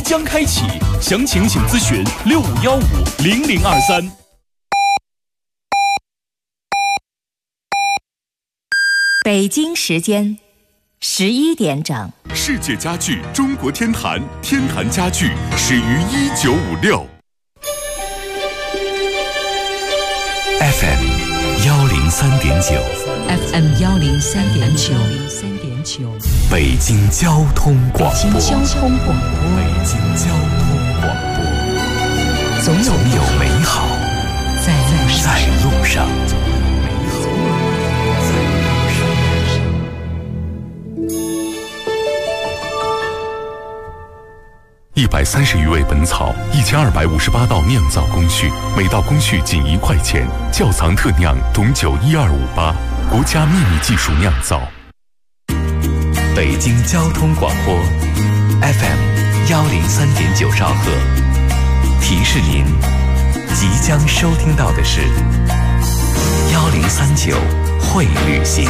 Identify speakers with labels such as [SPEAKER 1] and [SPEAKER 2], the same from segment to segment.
[SPEAKER 1] 将开启，详情请咨询65150023。
[SPEAKER 2] 北京时间11点整。
[SPEAKER 3] 世界家具中国天坛，天坛家具始于1956。FM 103.9
[SPEAKER 4] FM 103.9
[SPEAKER 3] 北京交通广播。
[SPEAKER 4] 北京交通广播。总有美好在路上。
[SPEAKER 3] 130余味本草，1258道酿造工序，每道工序仅1块钱。窖藏特酿董酒12588，国家秘密技术酿造。
[SPEAKER 5] 北京交通广播 FM 103.9兆赫，提示您即将收听到的是1039会旅行。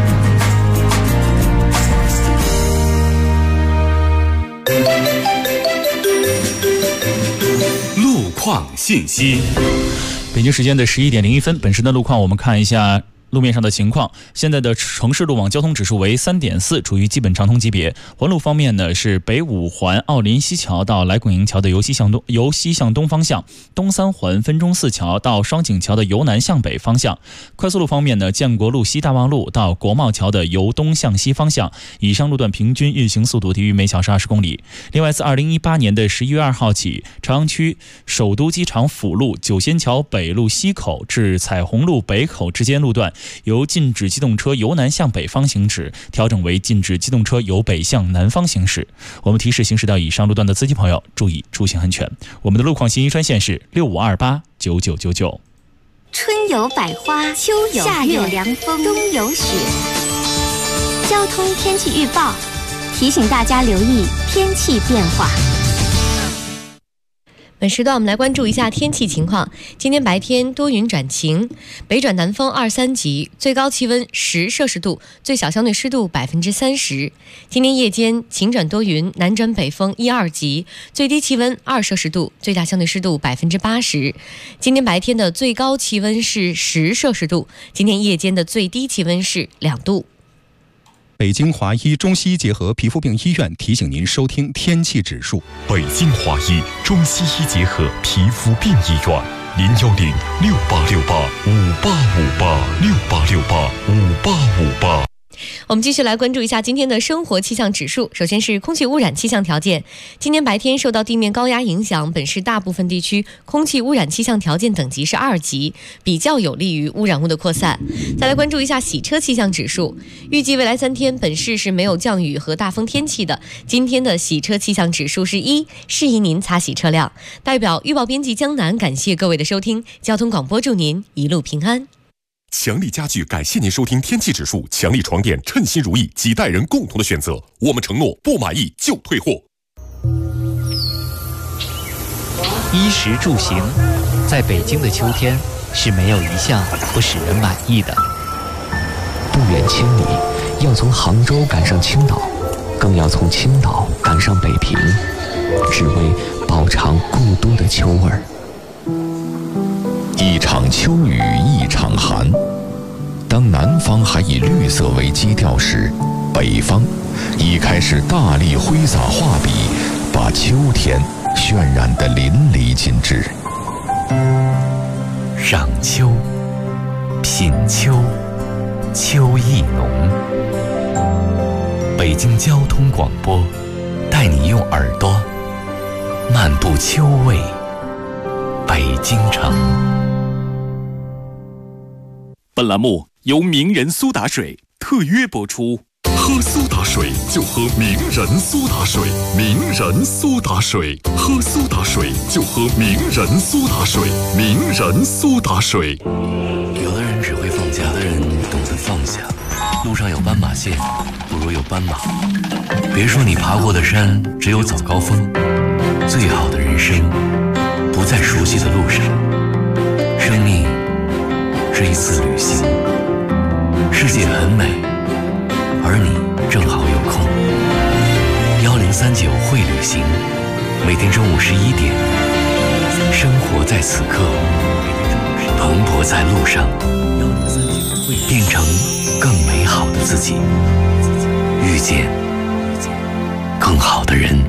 [SPEAKER 3] 路况信息。
[SPEAKER 1] 北京时间的11点01分，本时的路况我们看一下路面上的情况。现在的城市路网交通指数为3.4，处于基本畅通级别。环路方面呢，是北五环奥林西桥到来广营桥的由西向东方向，东三环分钟寺桥到双井桥的由南向北方向。快速路方面呢，建国路西大望路到国贸桥的由东向西方向，以上路段平均运行速度低于每小时20公里。另外，自2018年的11月2号起，朝阳区首都机场辅路九仙桥北路西口至彩虹路北口之间路段，由禁止机动车由南向北方行驶调整为禁止机动车由北向南方行驶。我们提示行驶到以上路段的司机朋友注意出行安全。我们的路况信息专线是65289999。
[SPEAKER 6] 春有百花，秋有夏有凉风，冬有雪。交通天气预报提醒大家留意天气变化。
[SPEAKER 7] 本时段我们来关注一下天气情况。今天白天多云转晴，北转南风2、3级，最高气温10摄氏度，最小相对湿度30%。今天夜间晴转多云，南转北风1、2级，最低气温2摄氏度，最大相对湿度80%。今天白天的最高气温是10摄氏度，今天夜间的最低气温是2度。
[SPEAKER 8] 北京华医中西医结合皮肤病医院提醒您收听天气指数。
[SPEAKER 3] 北京华医中西医结合皮肤病医院，0106858586858，6885858。
[SPEAKER 7] 我们继续来关注一下今天的生活气象指数。首先是空气污染气象条件。今天白天受到地面高压影响，本市大部分地区空气污染气象条件等级是2级，比较有利于污染物的扩散。再来关注一下洗车气象指数。预计未来3天本市是没有降雨和大风天气的。今天的洗车气象指数是1，适宜您擦洗车辆。代表预报编辑江南感谢各位的收听，交通广播祝您一路平安。
[SPEAKER 3] 强力家具感谢您收听天气指数。强力床垫称心如意，几代人共同的选择。我们承诺不满意就退货。
[SPEAKER 9] 衣食住行，在北京的秋天是没有一项不使人满意的。
[SPEAKER 10] 不远千里，要从杭州赶上青岛，更要从青岛赶上北平，只为饱尝故都的秋味儿。
[SPEAKER 11] 一场秋雨一场寒，当南方还以绿色为基调时，北方已开始大力挥洒画笔，把秋天渲染得淋漓尽致。
[SPEAKER 5] 赏秋，品秋，秋意浓。北京交通广播带你用耳朵漫步秋味北京城。
[SPEAKER 1] 本栏目由名人苏打水特约播出。
[SPEAKER 3] 喝苏打水就喝名人苏打水，名人苏打水，喝苏打水就喝名人苏打水，名人苏打水。
[SPEAKER 5] 有的人只会放假，有的人懂得放下。路上有斑马线，不如有斑马。别说你爬过的山只有早高峰，最好的人生不在熟悉的路上。生命是一次旅行，世界很美，而你正好有空。1039会旅行， 每天中午11点，生活在此刻，蓬勃在路上，变成更美好的自己，遇见更好的人。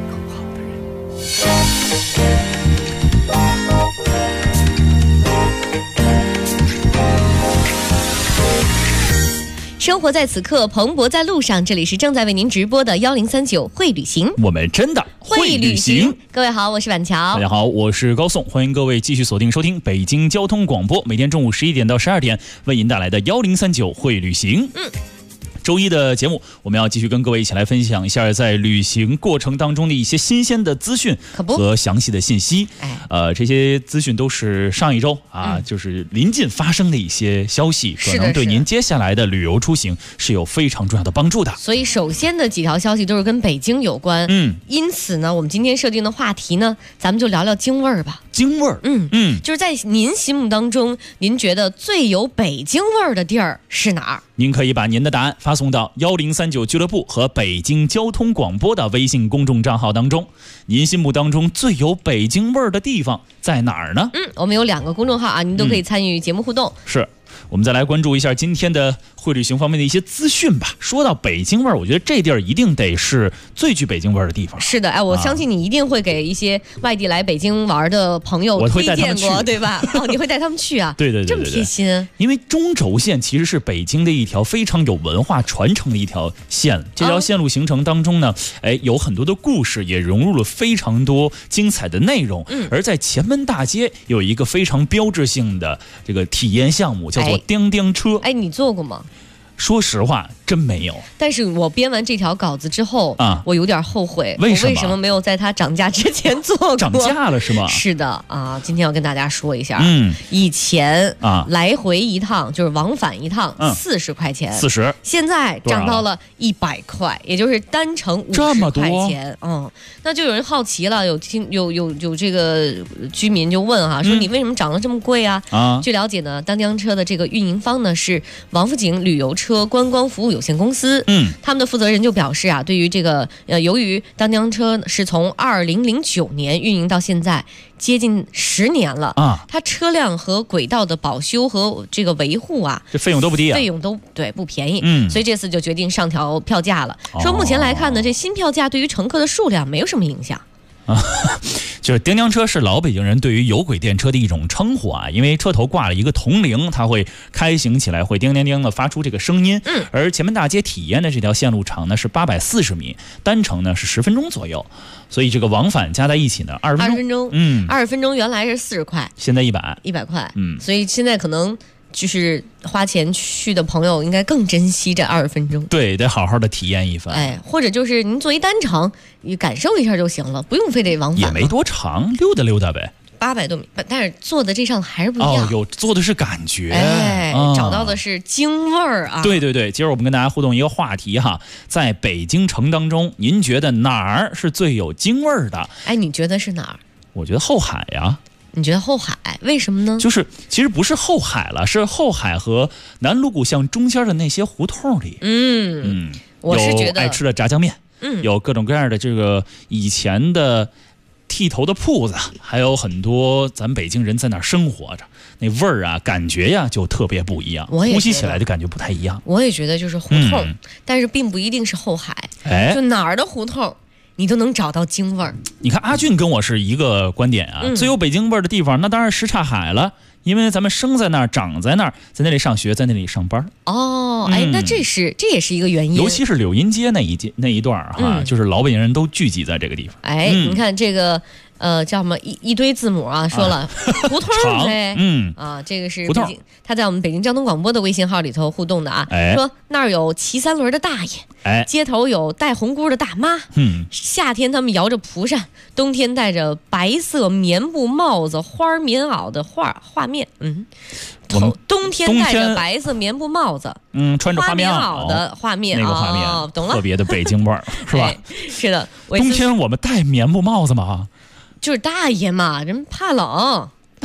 [SPEAKER 7] 生活在此刻，蓬勃在路上。这里是正在为您直播的1039会旅行，
[SPEAKER 1] 我们真的会旅行。
[SPEAKER 7] 各位好，我是婉乔。
[SPEAKER 1] 大家好，我是高颂。欢迎各位继续锁定收听北京交通广播，每天中午11点到12点为您带来的1039会旅行。周一的节目，我们要继续跟各位一起来分享一下在旅行过程当中的一些新鲜的资讯和详细的信息。这些资讯都是上一周就是临近发生的一些消息，可能对您接下来的旅游出行是有非常重要的帮助的。
[SPEAKER 7] 所以首先的几条消息都是跟北京有关。因此呢，我们今天设定的话题呢，咱们就聊聊京味儿吧。
[SPEAKER 1] 京味儿，
[SPEAKER 7] 就是在您心目当中，您觉得最有北京味儿的地儿是哪儿？
[SPEAKER 1] 您可以把您的答案发送到1039俱乐部和北京交通广播的微信公众账号当中。您心目当中最有北京味儿的地方在哪儿呢？
[SPEAKER 7] 我们有2个公众号啊，您都可以参与节目互动。
[SPEAKER 1] 是。我们再来关注一下今天的会旅行方面的一些资讯吧。说到北京味儿，我觉得这地儿一定得是最具北京味儿的地方。
[SPEAKER 7] 是的，我相信你一定会给一些外地来北京玩的朋友推荐过，对吧？你会带他们去啊？
[SPEAKER 1] 对，
[SPEAKER 7] 这么贴心。
[SPEAKER 1] 因为中轴线其实是北京的一条非常有文化传承的一条线，这条线路行程当中呢，有很多的故事，也融入了非常多精彩的内容。而在前门大街有一个非常标志性的这个体验项目，叫做叮叮车。
[SPEAKER 7] 你坐过吗？
[SPEAKER 1] 说实话，真没有。
[SPEAKER 7] 但是我编完这条稿子之后我有点后悔，
[SPEAKER 1] 为什么？
[SPEAKER 7] 我为什么没有在它涨价之前做过？
[SPEAKER 1] 涨价了是吗？
[SPEAKER 7] 是的今天要跟大家说一下。以前来回一趟就是往返一趟40块钱
[SPEAKER 1] ，40，
[SPEAKER 7] 现在涨到了100块，也就是单程50块钱。那就有人好奇了，有这个居民就问说你为什么涨得这么贵啊？据了解呢，当当车的这个运营方呢是王府井旅游车观光服务有限公司。他们的负责人就表示对于这个由于当当车是从2009年运营到现在接近10年了它车辆和轨道的保修和这个维护这
[SPEAKER 1] 费用都不低
[SPEAKER 7] 费用都不便宜。所以这次就决定上调票价了。说目前来看呢，这新票价对于乘客的数量没有什么影响。
[SPEAKER 1] 就是叮叮车是老北京人对于有轨电车的一种称呼因为车头挂了一个铜铃，它会开行起来会叮叮叮的发出这个声音。而前门大街体验的这条线路长呢是840米，单程呢是10分钟左右，所以这个往返加在一起呢20分钟。20分钟
[SPEAKER 7] 原来是40块，
[SPEAKER 1] 现在100
[SPEAKER 7] 块。所以现在可能就是花钱去的朋友应该更珍惜这20分钟。
[SPEAKER 1] 对，得好好的体验一番。
[SPEAKER 7] 或者就是您坐一单程，你感受一下就行了，不用非得往返。
[SPEAKER 1] 也没多长，溜达溜达呗。
[SPEAKER 7] 800多米，但是坐的这上还是不一样。
[SPEAKER 1] 有坐的是感觉，
[SPEAKER 7] 找到的是京味儿
[SPEAKER 1] 对，今儿我们跟大家互动一个话题在北京城当中，您觉得哪儿是最有京味儿的？
[SPEAKER 7] 你觉得是哪儿？
[SPEAKER 1] 我觉得后海呀。
[SPEAKER 7] 你觉得后海为什么呢？
[SPEAKER 1] 就是其实不是后海了，是后海和南锣鼓巷中间的那些胡同里。
[SPEAKER 7] 我是觉得
[SPEAKER 1] 有爱吃的炸酱面，有各种各样的这个以前的剃头的铺子，还有很多咱北京人在那儿生活着，那味儿感觉就特别不一样，呼吸起来的感觉不太一样。
[SPEAKER 7] 我也觉得就是胡同，但是并不一定是后海。就哪儿的胡同你都能找到京味儿。
[SPEAKER 1] 你看阿俊跟我是一个观点最有北京味儿的地方那当然什刹海了，因为咱们生在那儿，长在那儿，在那里上学，在那里上班。
[SPEAKER 7] 那这也是一个原因。
[SPEAKER 1] 尤其是柳荫街那一段就是老北京人都聚集在这个地方。
[SPEAKER 7] 你看这个叫什么一堆字母说了胡同呗。这个是
[SPEAKER 1] 胡同。
[SPEAKER 7] 他在我们北京交通广播的微信号里头互动的说那儿有骑3轮的大爷，街头有戴红箍的大妈，夏天他们摇着蒲扇，冬天戴着白色棉布帽子、花棉袄的画面。冬天戴着白色棉布帽子，
[SPEAKER 1] 穿着花棉袄
[SPEAKER 7] 的画面，
[SPEAKER 1] 那个画面
[SPEAKER 7] 懂了，
[SPEAKER 1] 特别的北京味儿，是吧？
[SPEAKER 7] 是的。
[SPEAKER 1] 冬天我们戴棉布帽子吗？
[SPEAKER 7] 就是大爷嘛，人怕冷。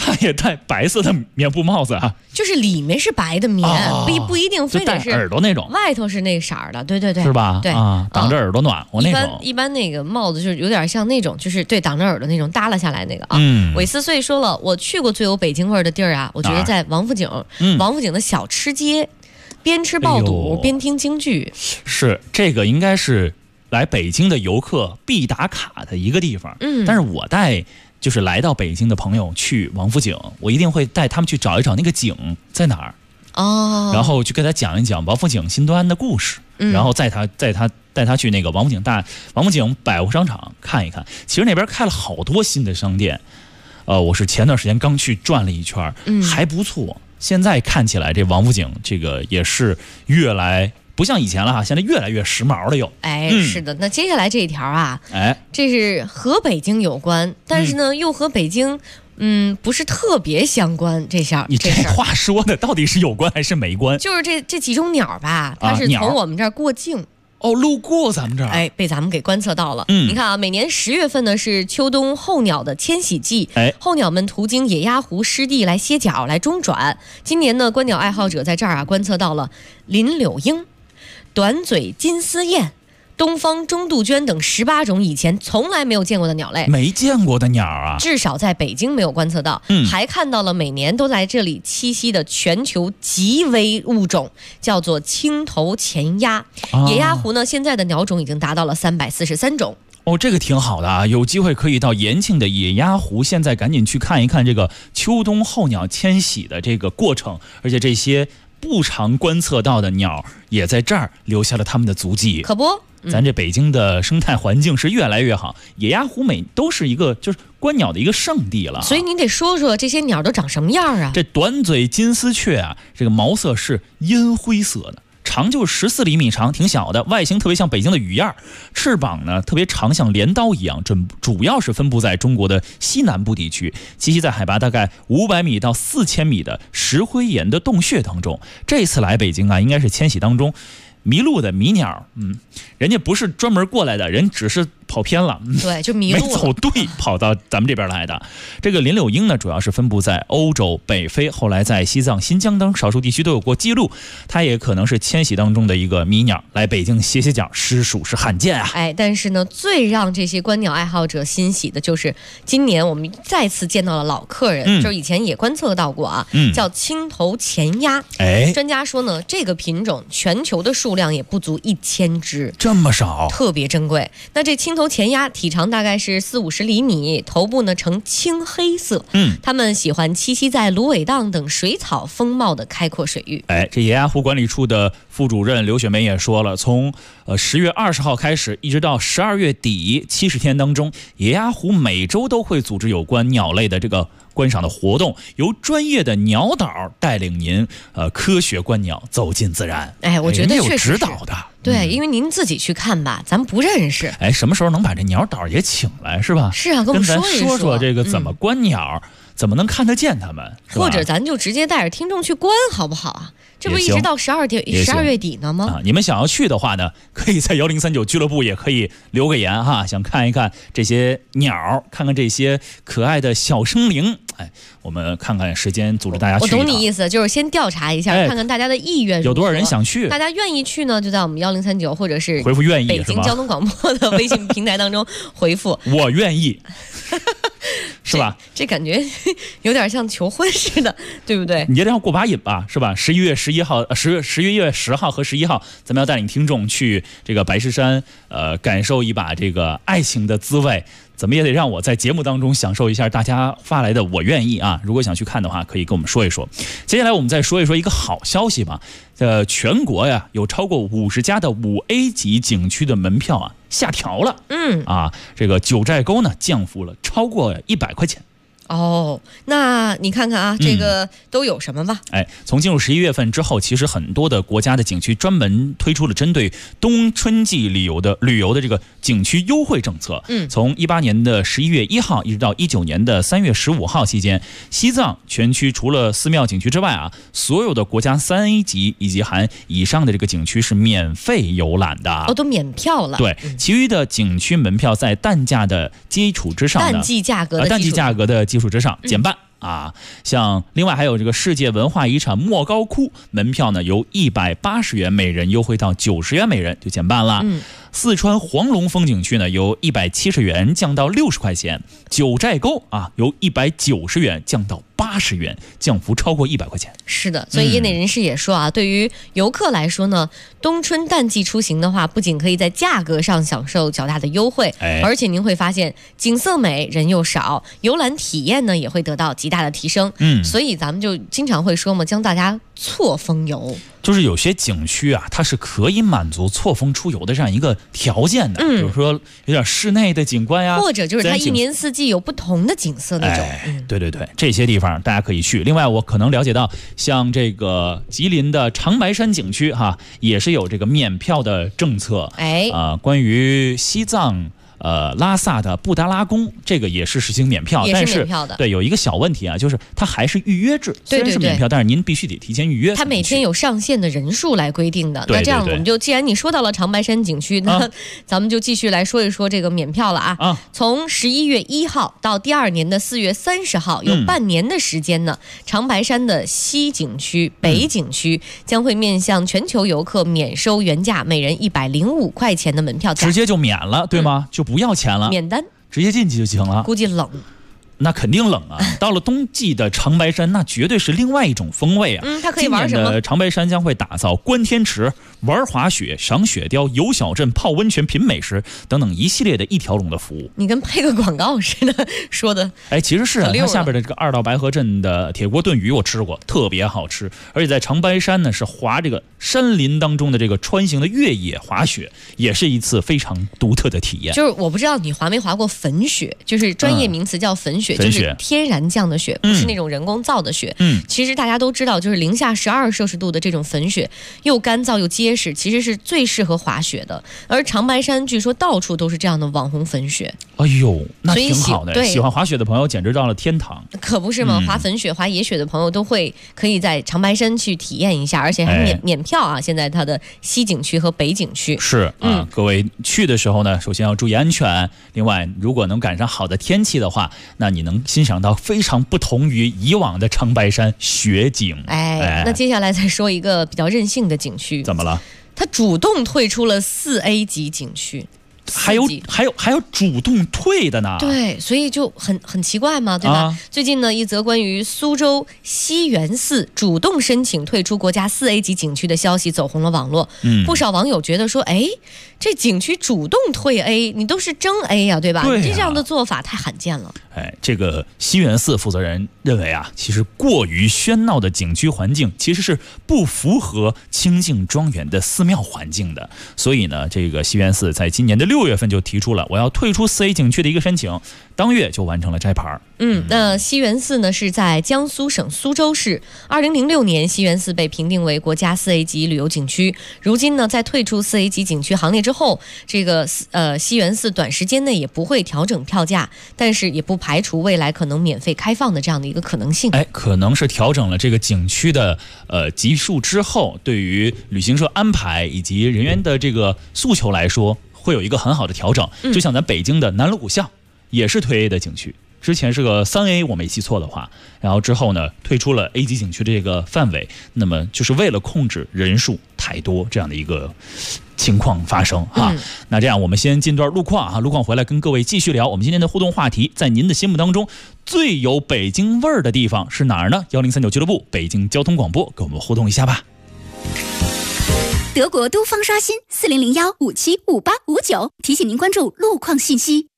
[SPEAKER 1] 他也戴白色的棉布帽子啊，
[SPEAKER 7] 就是里面是白的棉，不一定非得是
[SPEAKER 1] 耳朵那种，
[SPEAKER 7] 外头是那色儿的，对对对，
[SPEAKER 1] 是吧？
[SPEAKER 7] 对
[SPEAKER 1] 啊，挡着耳朵暖和那种。
[SPEAKER 7] 一般那个帽子就是有点像那种，就是对挡着耳朵那种耷拉下来那个啊。韦思穗说了，我去过最有北京味儿的地儿啊，我觉得在王府井，王府井的小吃街，边吃爆肚边听京剧。
[SPEAKER 1] 是这个应该是来北京的游客必打卡的一个地方。但是我带就是来到北京的朋友去王府井，我一定会带他们去找一找那个井在哪儿然后去跟他讲一讲王府井新端的故事，然后带他去那个王府井百货商场看一看。其实那边开了好多新的商店，我是前段时间刚去转了一圈，还不错。现在看起来这王府井这个也是越来不像以前了哈，现在越来越时髦了又。
[SPEAKER 7] 是的。那接下来这一条啊，这是和北京有关，但是呢又和北京不是特别相关。这事儿
[SPEAKER 1] 你这话说的到底是有关还是没关？
[SPEAKER 7] 就是这几种鸟吧，它是从我们这儿过境。
[SPEAKER 1] 路过咱们这儿，
[SPEAKER 7] 被咱们给观测到了。你看啊，每年10月份呢是秋冬候鸟的迁徙季，候鸟们途经野鸭湖湿地来歇脚、来中转。今年呢，观鸟爱好者在这儿啊观测到了林柳莺、短嘴金丝燕、东方中杜鹃等18种以前从来没有见过的鸟类，
[SPEAKER 1] 没见过的鸟啊，
[SPEAKER 7] 至少在北京没有观测到。还看到了每年都来这里栖息的全球极危物种，叫做青头前鸭。野鸭湖呢，现在的鸟种已经达到了343种。
[SPEAKER 1] 这个挺好的啊，有机会可以到延庆的野鸭湖，现在赶紧去看一看这个秋冬候鸟迁徙的这个过程，而且这些不常观测到的鸟也在这儿留下了他们的足迹。
[SPEAKER 7] 可不，
[SPEAKER 1] 咱这北京的生态环境是越来越好，野鸭湖都是一个就是观鸟的一个圣地了。
[SPEAKER 7] 所以你得说说这些鸟都长什么样啊？
[SPEAKER 1] 这短嘴金丝雀啊，这个毛色是阴灰色的，长就是14厘米长，挺小的，外形特别像北京的雨燕，翅膀呢特别长，像镰刀一样，主要是分布在中国的西南部地区，栖息在海拔大概500米到4000米的石灰岩的洞穴当中。这次来北京啊，应该是迁徙当中迷路的迷鸟，人家不是专门过来的，人只是跑偏了，
[SPEAKER 7] 对，就迷路了，
[SPEAKER 1] 没走对，跑到咱们这边来的。这个林柳莺呢，主要是分布在欧洲、北非，后来在西藏、新疆等少数地区都有过记录。它也可能是迁徙当中的一个迷鸟，来北京歇歇脚，实属是罕见啊。
[SPEAKER 7] 但是呢，最让这些观鸟爱好者欣喜的就是今年我们再次见到了老客人，就是以前也观测到过啊，叫青头前鸭。专家说呢，这个品种全球的数量也不足1000只，
[SPEAKER 1] 这么少，
[SPEAKER 7] 特别珍贵。那这青头前鸭体长大概是40-50厘米，头部呢呈青黑色。它们喜欢栖息在芦苇荡等水草丰茂的开阔水域。
[SPEAKER 1] 这野鸭湖管理处的副主任刘雪梅也说了，从10月20号开始，一直到12月底70天当中，野鸭湖每周都会组织有关鸟类的这个观赏的活动，由专业的鸟导带领您科学观鸟，走进自然。
[SPEAKER 7] 我觉得确实
[SPEAKER 1] 有指导的。
[SPEAKER 7] 对，因为您自己去看吧，咱不认识。
[SPEAKER 1] 什么时候能把这鸟导也请来，是吧？
[SPEAKER 7] 是啊，跟我们
[SPEAKER 1] 咱
[SPEAKER 7] 说
[SPEAKER 1] 说这个怎么观鸟，怎么能看得见它们，
[SPEAKER 7] 或者咱就直接带着听众去观，好不好啊？这不一直到12月底呢吗？
[SPEAKER 1] 你们想要去的话呢，可以在1039俱乐部也可以留个言哈，想看一看这些鸟，看看这些可爱的小生灵。我们看看时间，组织大家去。
[SPEAKER 7] 我懂你意思，就是先调查一下，看看大家的意愿
[SPEAKER 1] 有多少人想去。
[SPEAKER 7] 大家愿意去呢，就在我们1039或者是
[SPEAKER 1] 回复愿意，
[SPEAKER 7] 北京交通广播的微信平台当中回复
[SPEAKER 1] 我愿意。是吧？
[SPEAKER 7] 这感觉有点像求婚似的，对不对？
[SPEAKER 1] 你这要过把瘾吧，是吧？11月11号，10月10号和11号，咱们要带领听众去这个白石山，感受一把这个爱情的滋味。怎么也得让我在节目当中享受一下大家发来的我愿意啊！如果想去看的话，可以跟我们说一说。接下来我们再说一说一个好消息吧。全国呀有超过50家的5A 级景区的门票啊下调了。这个九寨沟呢降幅了超过100块钱。
[SPEAKER 7] 那你看看啊，这个都有什么吧？
[SPEAKER 1] 从进入11月份之后，其实很多的国家的景区专门推出了针对冬春季旅游的这个景区优惠政策。从18年的11月1号一直到19年的3月15号期间，西藏全区除了寺庙景区之外啊，所有的国家3A 级以及含以上的这个景区是免费游览的。
[SPEAKER 7] 都免票了。
[SPEAKER 1] 对，其余的景区门票在淡季价格的基础之上减半。 啊。像另外还有这个世界文化遗产莫高窟，门票呢由180元每人优惠到90元每人，就减半了。四川黄龙风景区呢由170元降到60块钱，九寨沟啊由190元降到80元，降幅超过100块钱。
[SPEAKER 7] 是的，所以业内人士也说啊，对于游客来说呢，冬春淡季出行的话，不仅可以在价格上享受较大的优惠，而且您会发现景色美，人又少，游览体验呢也会得到极大的提升。所以咱们就经常会说嘛，将大家错峰游。
[SPEAKER 1] 就是有些景区啊，它是可以满足错峰出游的这样一个条件的，比如说有点室内的景观呀，
[SPEAKER 7] 或者就是它一年四季有不同的景色那种。
[SPEAKER 1] 对对对，这些地方大家可以去。另外，我可能了解到，像这个吉林的长白山景区哈，也是有这个免票的政策。关于西藏。拉萨的布达拉宫这个也是实行免票，
[SPEAKER 7] 也是免票的。
[SPEAKER 1] 对，有一个小问题啊，就是它还是预约制，虽然是免票，但是您必须得提前预约。
[SPEAKER 7] 它每天有上限的人数来规定的。那这样我们就，既然你说到了长白山景区，那咱们就继续来说一说这个免票了啊。从11月1号到第二年的4月30号，有半年的时间呢，长白山的西景区、北景区将会面向全球游客免收原价每人105块钱的门票价，
[SPEAKER 1] 直接就免了，对吗？就不要钱了，
[SPEAKER 7] 免单，
[SPEAKER 1] 直接进去就行了。
[SPEAKER 7] 估计冷，
[SPEAKER 1] 那肯定冷啊！到了冬季的长白山，那绝对是另外一种风味啊！
[SPEAKER 7] 它可以玩什么？
[SPEAKER 1] 今年的长白山将会打造观天池、玩滑雪、赏雪雕、游小镇、泡温泉、品美食等等一系列的一条龙的服务。
[SPEAKER 7] 你跟配个广告似的说的。
[SPEAKER 1] 其实是啊，它下边的这个二道白河镇的铁锅炖鱼我吃过，特别好吃。而且在长白山呢，是滑这个山林当中的这个穿行的越野滑雪，也是一次非常独特的体验。
[SPEAKER 7] 就是我不知道你滑没滑过粉雪，就是专业名词叫粉雪，就是天然降的雪，不是那种人工造的雪。其实大家都知道，就是零下12摄氏度的这种粉雪，又干燥又结实，其实是最适合滑雪的。而长白山据说到处都是这样的网红粉雪。
[SPEAKER 1] 哎呦，那挺好的。喜欢滑雪的朋友简直到了天堂。
[SPEAKER 7] 可不是吗？滑粉雪、滑野雪的朋友都可以在长白山去体验一下，而且还免票啊！现在它的西景区和北景区
[SPEAKER 1] 是啊，各位去的时候呢，首先要注意安全。另外，如果能赶上好的天气的话，那你能欣赏到非常不同于以往的长白山雪景。
[SPEAKER 7] 那接下来再说一个比较任性的景区。
[SPEAKER 1] 怎么了？
[SPEAKER 7] 它主动退出了4A 级景区。
[SPEAKER 1] 还有主动退的呢？
[SPEAKER 7] 对，所以就很奇怪嘛，对吧？最近呢，一则关于苏州西园寺主动申请退出国家4A 级景区的消息走红了网络。不少网友觉得说，这景区主动退 A， 你都是争 A 呀，对吧？
[SPEAKER 1] 对啊，
[SPEAKER 7] 这样的做法太罕见了。
[SPEAKER 1] 这个西园寺负责人认为啊，其实过于喧闹的景区环境其实是不符合清静庄严的寺庙环境的。所以呢，这个西园寺在今年的6月份就提出了我要退出4A 景区的一个申请，当月就完成了摘牌。
[SPEAKER 7] 那西园寺呢是在江苏省苏州市，2006年西园寺被评定为国家4A 级旅游景区。如今呢，在退出4A 级景区行列之后，这个西园寺短时间内也不会调整票价，但是也不排除未来可能免费开放的这样的一个可能性。
[SPEAKER 1] 可能是调整了这个景区的级数之后，对于旅行社安排以及人员的这个诉求来说，会有一个很好的调整。就像咱北京的南锣鼓巷也是退 A 的景区，之前是个3A， 我没记错的话，然后之后呢退出了 A 级景区这个范围，那么就是为了控制人数太多这样的一个情况发生哈。那这样我们先进段路况啊，路况回来跟各位继续聊。我们今天的互动话题，在您的心目当中最有北京味儿的地方是哪儿呢？1039俱乐部北京交通广播，跟我们互动一下吧。
[SPEAKER 12] 德国都方刷新4001575859，提醒您关注路况信息。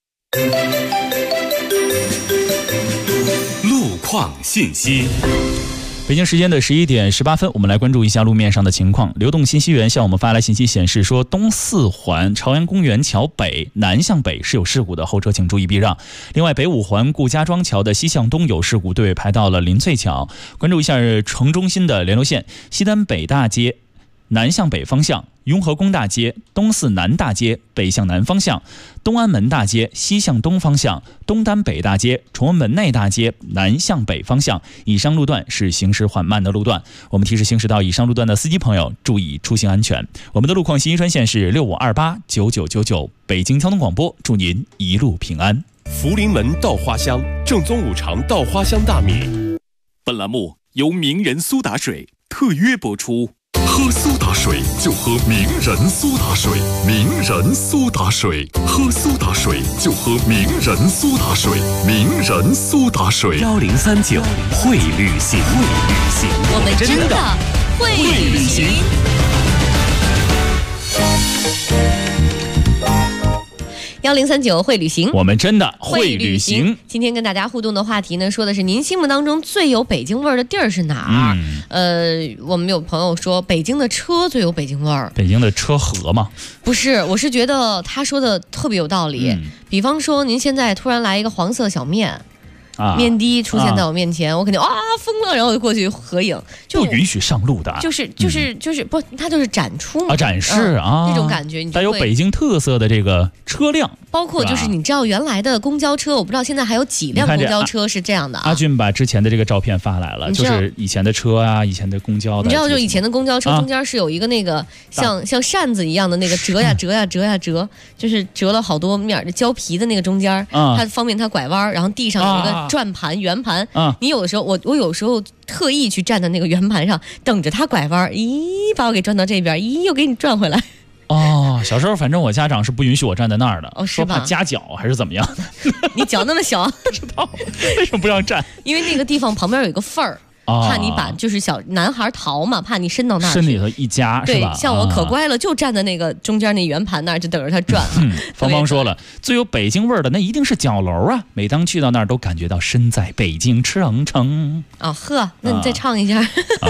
[SPEAKER 3] 路况信息。
[SPEAKER 1] 北京时间的11点18分，我们来关注一下路面上的情况。流动信息源向我们发来信息显示说，东四环朝阳公园桥北南向北是有事故的，后车请注意避让。另外，北五环顾家庄桥的西向东有事故，队尾排到了林翠桥。关注一下城中心的联络线，西单北大街南向北方向，雍和宫大街、东四南大街北向南方向，东安门大街西向东方向，东单北大街、崇文门内大街南向北方向，以上路段是行驶缓慢的路段。我们提示行驶到以上路段的司机朋友注意出行安全。我们的路况信息专线是65289999，北京交通广播，祝您一路平安。
[SPEAKER 13] 福临门稻花香，正宗五常稻花香大米。
[SPEAKER 14] 本栏目由名人苏打水特约播出。
[SPEAKER 3] 喝苏打水就喝名人苏打水，名人苏打水，喝苏打水就喝名人苏打水，名人苏打水。
[SPEAKER 5] 1039会旅行，
[SPEAKER 7] 我们真的会旅行。1039会旅行，
[SPEAKER 1] 我们真的会旅行。
[SPEAKER 7] 今天跟大家互动的话题呢，说的是您心目当中最有北京味儿的地儿是哪儿？我们有朋友说北京的车最有北京味儿。
[SPEAKER 1] 北京的车河吗？
[SPEAKER 7] 不是，我是觉得他说的特别有道理。比方说，您现在突然来一个黄色小面。面的出现在我面前，我肯定疯了，然后我就过去合影，就
[SPEAKER 1] 不允许上路的，
[SPEAKER 7] 就是不，它就是展出嘛，
[SPEAKER 1] 展示
[SPEAKER 7] 那种感觉，
[SPEAKER 1] 带有北京特色的这个车辆，
[SPEAKER 7] 包括就是你知道原来的公交车，我不知道现在还有几辆公交车是这样的。
[SPEAKER 1] 阿俊把之前的这个照片发来了，就是以前的车啊，以前的公交的，
[SPEAKER 7] 你知道就以前的公交车中间是有一个那个像扇子一样的那个折呀折呀折呀折，就是折了好多面的胶皮的那个中间，它方便它拐弯，然后地上有一个转盘圆盘，你有的时候我有时候特意去站在那个圆盘上等着它拐弯，把我给转到这边，又给你转回来。
[SPEAKER 1] 小时候反正我家长是不允许我站在那儿的，
[SPEAKER 7] 说
[SPEAKER 1] 怕夹脚还是怎么样的。
[SPEAKER 7] 你脚那么小，
[SPEAKER 1] 不知道为什么不让站？
[SPEAKER 7] 因为那个地方旁边有一个缝儿。怕你把就是小男孩逃嘛，怕你伸到那儿，
[SPEAKER 1] 身里头一夹，是吧？
[SPEAKER 7] 对，像我可乖了，就站在那个中间那圆盘那儿，就等着它转。
[SPEAKER 1] 芳芳说了，最有北京味儿的那一定是角楼啊！每当去到那儿，都感觉到身在北京城。
[SPEAKER 7] 那你再唱一下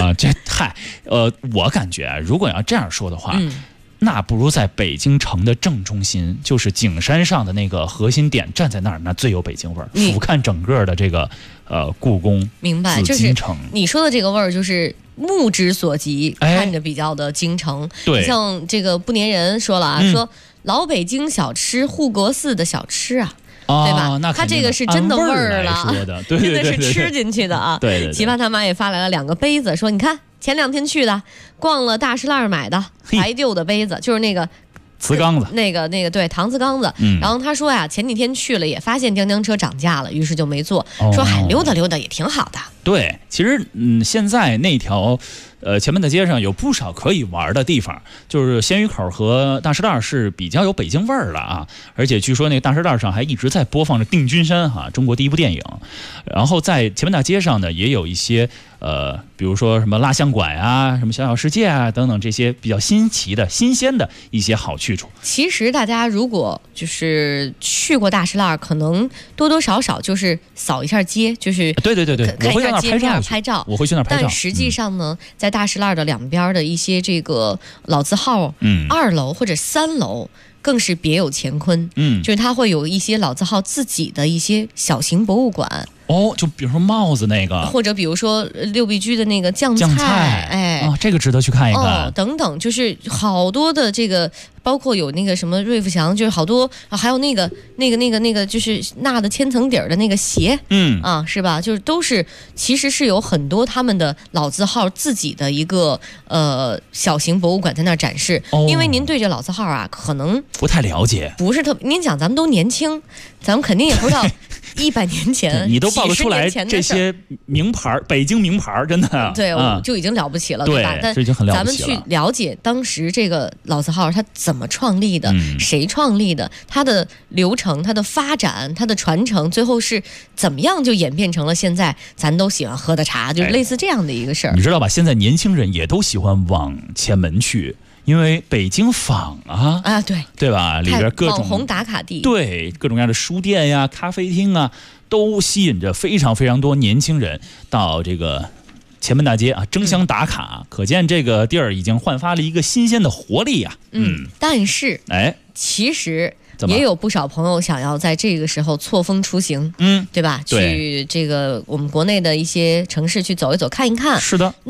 [SPEAKER 1] 我感觉如果要这样说的话。那不如在北京城的正中心，就是景山上的那个核心点，站在那儿，那最有北京味儿，俯瞰整个的这个故宫。
[SPEAKER 7] 明白，就是你说的这个味儿，就是目之所及，看着比较的京城。
[SPEAKER 1] 对，
[SPEAKER 7] 像这个不粘人说了说老北京小吃护国寺的小吃啊。对吧？它这个是真的味儿了，真的是吃进去的啊！
[SPEAKER 1] 对，
[SPEAKER 7] 奇葩他妈也发来了2个杯子，说你看前2天去的，逛了大石烂买的怀旧的杯子，就是那个
[SPEAKER 1] 瓷缸子，
[SPEAKER 7] 那个对搪瓷缸子。然后他说呀，前几天去了也发现叮叮车涨价了，于是就没坐，说还溜达溜达也挺好的。
[SPEAKER 1] 对，其实现在那条前门大街上有不少可以玩的地方，就是鲜鱼口和大石栏是比较有北京味儿了啊！而且据说那个大石栏上还一直在播放着《定军山》中国第一部电影。然后在前门大街上呢，也有一些比如说什么蜡像馆啊、什么小小世界啊等等这些比较新奇的、新鲜的一些好去处。
[SPEAKER 7] 其实大家如果就是去过大石栏，可能多多少少就是扫一下街，就是
[SPEAKER 1] 对，
[SPEAKER 7] 看一下街面拍照，
[SPEAKER 1] 我会去那儿拍照。
[SPEAKER 7] 但实际上呢，在大石栏的两边的一些这个老字号，2楼或者3楼更是别有乾坤。就是它会有一些老字号自己的一些小型博物馆。
[SPEAKER 1] 就比如说帽子那个，
[SPEAKER 7] 或者比如说六必居的那个酱菜，
[SPEAKER 1] 这个值得去看一看。
[SPEAKER 7] 等等，就是好多的这个，包括有那个什么瑞富祥，就是好多，还有那个，就是纳的千层底儿的那个鞋，是吧？就是都是，其实是有很多他们的老字号自己的一个小型博物馆在那儿展示。因为您对这老字号啊，可能
[SPEAKER 1] 不太了解，
[SPEAKER 7] 不是特别。您讲咱们都年轻，咱们肯定也不知道100年前，
[SPEAKER 1] 你都报得出来这些名牌，北京名牌，真的。
[SPEAKER 7] 对，就已经了不起了，
[SPEAKER 1] 对
[SPEAKER 7] 吧？但
[SPEAKER 1] 这已经很了不起了。
[SPEAKER 7] 咱们去了解当时这个老字号它怎么创立的，谁创立的，它的流程、它的发展、它的传承，最后是怎么样就演变成了现在咱都喜欢喝的茶，就是类似这样的一个事儿。
[SPEAKER 1] 你知道吧？现在年轻人也都喜欢往前门去。因为北京坊对吧？里边各种
[SPEAKER 7] 网红打卡地，
[SPEAKER 1] 对各种各样的书店呀、咖啡厅啊，都吸引着非常非常多年轻人到这个前门大街争相打卡。可见这个地儿已经焕发了一个新鲜的活力啊。
[SPEAKER 7] 但是其实也有不少朋友想要在这个时候错峰出行，对吧？去这个我们国内的一些城市去走一走、看一看。
[SPEAKER 1] 是的。
[SPEAKER 7] 那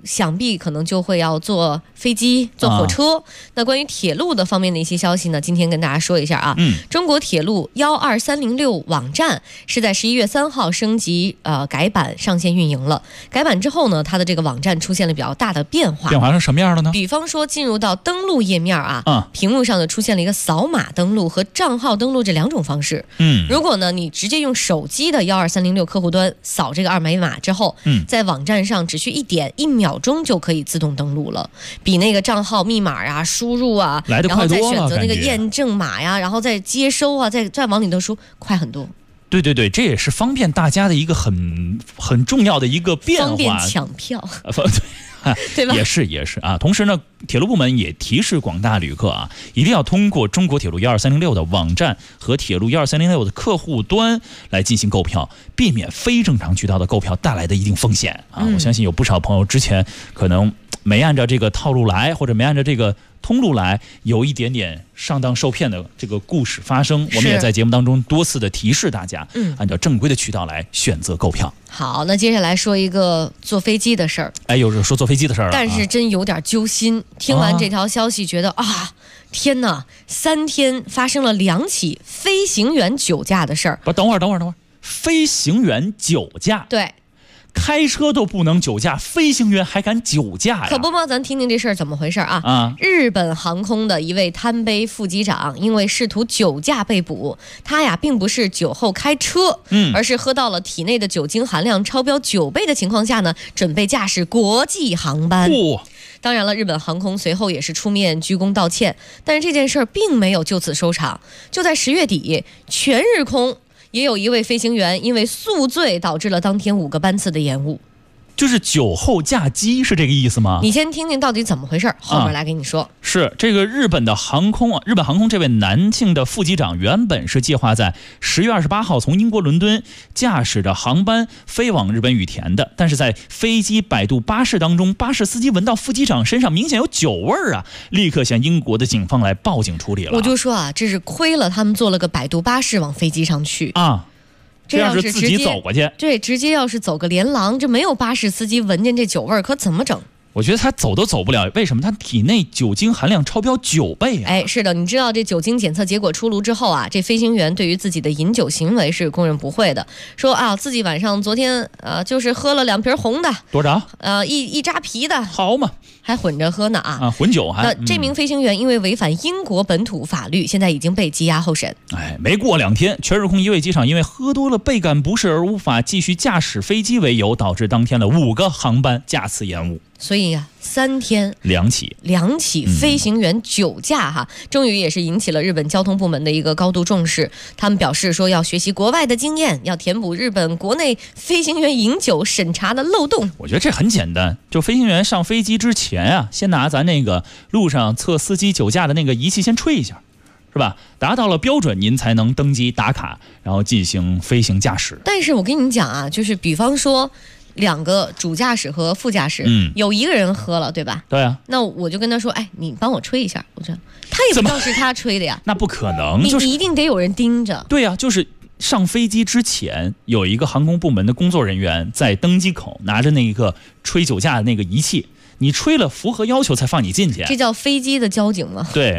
[SPEAKER 7] 想必可能就会要坐飞机、坐火车。那关于铁路的方面的一些消息呢，今天跟大家说一下啊。中国铁路12306网站是在11月3号升级改版上线运营了。改版之后呢，它的这个网站出现了比较大的变化。
[SPEAKER 1] 变化是什么样的呢？
[SPEAKER 7] 比方说进入到登录页面屏幕上呢出现了一个扫码登录和账号登录这2种方式。如果呢你直接用手机的12306客户端扫这个2维码之后，在网站上只需1秒钟就可以自动登录了，比那个账号密码啊、输入啊，
[SPEAKER 1] 来得快多了，
[SPEAKER 7] 然后再选择那个验证码呀，然后再接收啊，再往里头输，快很多。
[SPEAKER 1] 对对对，这也是方便大家的一个很重要的一个变化，
[SPEAKER 7] 方便抢票。
[SPEAKER 1] 对吧？也是啊。同时呢，铁路部门也提示广大旅客啊，一定要通过中国铁路12306的网站和铁路12306的客户端来进行购票，避免非正常渠道的购票带来的一定风险啊。我相信有不少朋友之前可能没按照这个套路来，或者没按照这个通路来，有一点点上当受骗的这个故事发生。我们也在节目当中多次的提示大家，按照正规的渠道来选择购票。
[SPEAKER 7] 好，那接下来说一个坐飞机的事儿。
[SPEAKER 1] 有人说坐飞机的事儿了，
[SPEAKER 7] 但是真有点揪心。听完这条消息，觉得天哪！3天发生了2起飞行员酒驾的事儿。
[SPEAKER 1] 不，等会儿，飞行员酒驾？
[SPEAKER 7] 对。
[SPEAKER 1] 开车都不能酒驾，飞行员还敢酒驾呀？
[SPEAKER 7] 可不嘛，咱听听这事儿怎么回事啊？日本航空的一位贪杯副机长因为试图酒驾被捕，他呀并不是酒后开车，而是喝到了体内的酒精含量超标9倍的情况下呢，准备驾驶国际航班。当然了，日本航空随后也是出面鞠躬道歉，但是这件事儿并没有就此收场。就在10月底，全日空也有一位飞行员因为宿醉导致了当天5个班次的延误。
[SPEAKER 1] 就是酒后驾机，是这个意思吗？
[SPEAKER 7] 你先听听到底怎么回事，后面来给你说。
[SPEAKER 1] 是这个日本航空这位男性的副机长原本是计划在10月28号从英国伦敦驾驶着航班飞往日本羽田的，但是在飞机摆渡巴士当中，巴士司机闻到副机长身上明显有酒味啊，立刻向英国的警方来报警处理了。
[SPEAKER 7] 我就说这是亏了他们坐了个摆渡巴士往飞机上去
[SPEAKER 1] 这要是自己走过去，
[SPEAKER 7] 对，直接要是走个连廊，这没有巴士司机闻见这酒味可怎么整？
[SPEAKER 1] 我觉得他走都走不了，为什么？他体内酒精含量超标9倍啊！
[SPEAKER 7] 是的，你知道这酒精检测结果出炉之后这飞行员对于自己的饮酒行为是供认不讳的，说自己晚上昨天就是喝了2瓶红的，
[SPEAKER 1] 多少？
[SPEAKER 7] 一扎啤的，
[SPEAKER 1] 好嘛，
[SPEAKER 7] 还混着喝呢
[SPEAKER 1] 混酒还。
[SPEAKER 7] 这名飞行员因为违反英国本土法律，现在已经被羁押候审。
[SPEAKER 1] 没过2天，全日空一位机长因为喝多了倍感不适而无法继续驾驶飞机为由，导致当天的5个航班架次延误。
[SPEAKER 7] 所以3天
[SPEAKER 1] 2起
[SPEAKER 7] 飞行员酒驾终于也是引起了日本交通部门的一个高度重视。他们表示说要学习国外的经验，要填补日本国内飞行员饮酒审查的漏洞。
[SPEAKER 1] 我觉得这很简单，就飞行员上飞机之前先拿咱那个路上测司机酒驾的那个仪器先吹一下，是吧？达到了标准，您才能登机打卡，然后进行飞行驾驶。
[SPEAKER 7] 但是我跟你讲就是比方说2个主驾驶和副驾驶，有1个人喝了，对吧？
[SPEAKER 1] 对啊。
[SPEAKER 7] 那我就跟他说，你帮我吹一下，我觉得他也不知道是他吹的呀。
[SPEAKER 1] 那不可能，
[SPEAKER 7] 你一定得有人盯着。
[SPEAKER 1] 对呀，就是上飞机之前，有一个航空部门的工作人员在登机口拿着那个吹酒驾的那个仪器，你吹了符合要求才放你进去。
[SPEAKER 7] 这叫飞机的交警吗？
[SPEAKER 1] 对，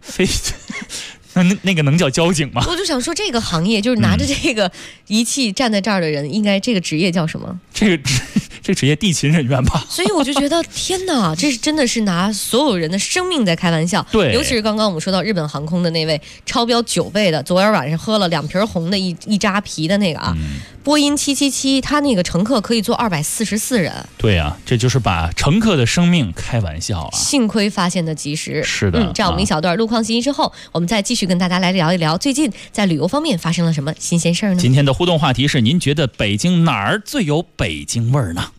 [SPEAKER 1] 那个能叫交警吗？
[SPEAKER 7] 我就想说，这个行业就是拿着这个仪器站在这儿的人，应该这个职业叫什么？
[SPEAKER 1] 这个职业地勤人员吧。
[SPEAKER 7] 所以我就觉得天哪，这是真的是拿所有人的生命在开玩笑。
[SPEAKER 1] 对，
[SPEAKER 7] 尤其是刚刚我们说到日本航空的那位超标9倍的，昨天晚上喝了2瓶红的一扎啤的那个波音777，他那个乘客可以坐244人。
[SPEAKER 1] 对啊，这就是把乘客的生命开玩笑
[SPEAKER 7] 幸亏发现的及时。
[SPEAKER 1] 是的。
[SPEAKER 7] 这样我们一小段路况信息之后，我们再继续跟大家来聊一聊最近在旅游方面发生了什么新鲜事儿呢？
[SPEAKER 1] 今天的互动话题是：您觉得北京哪儿最有北京味儿呢？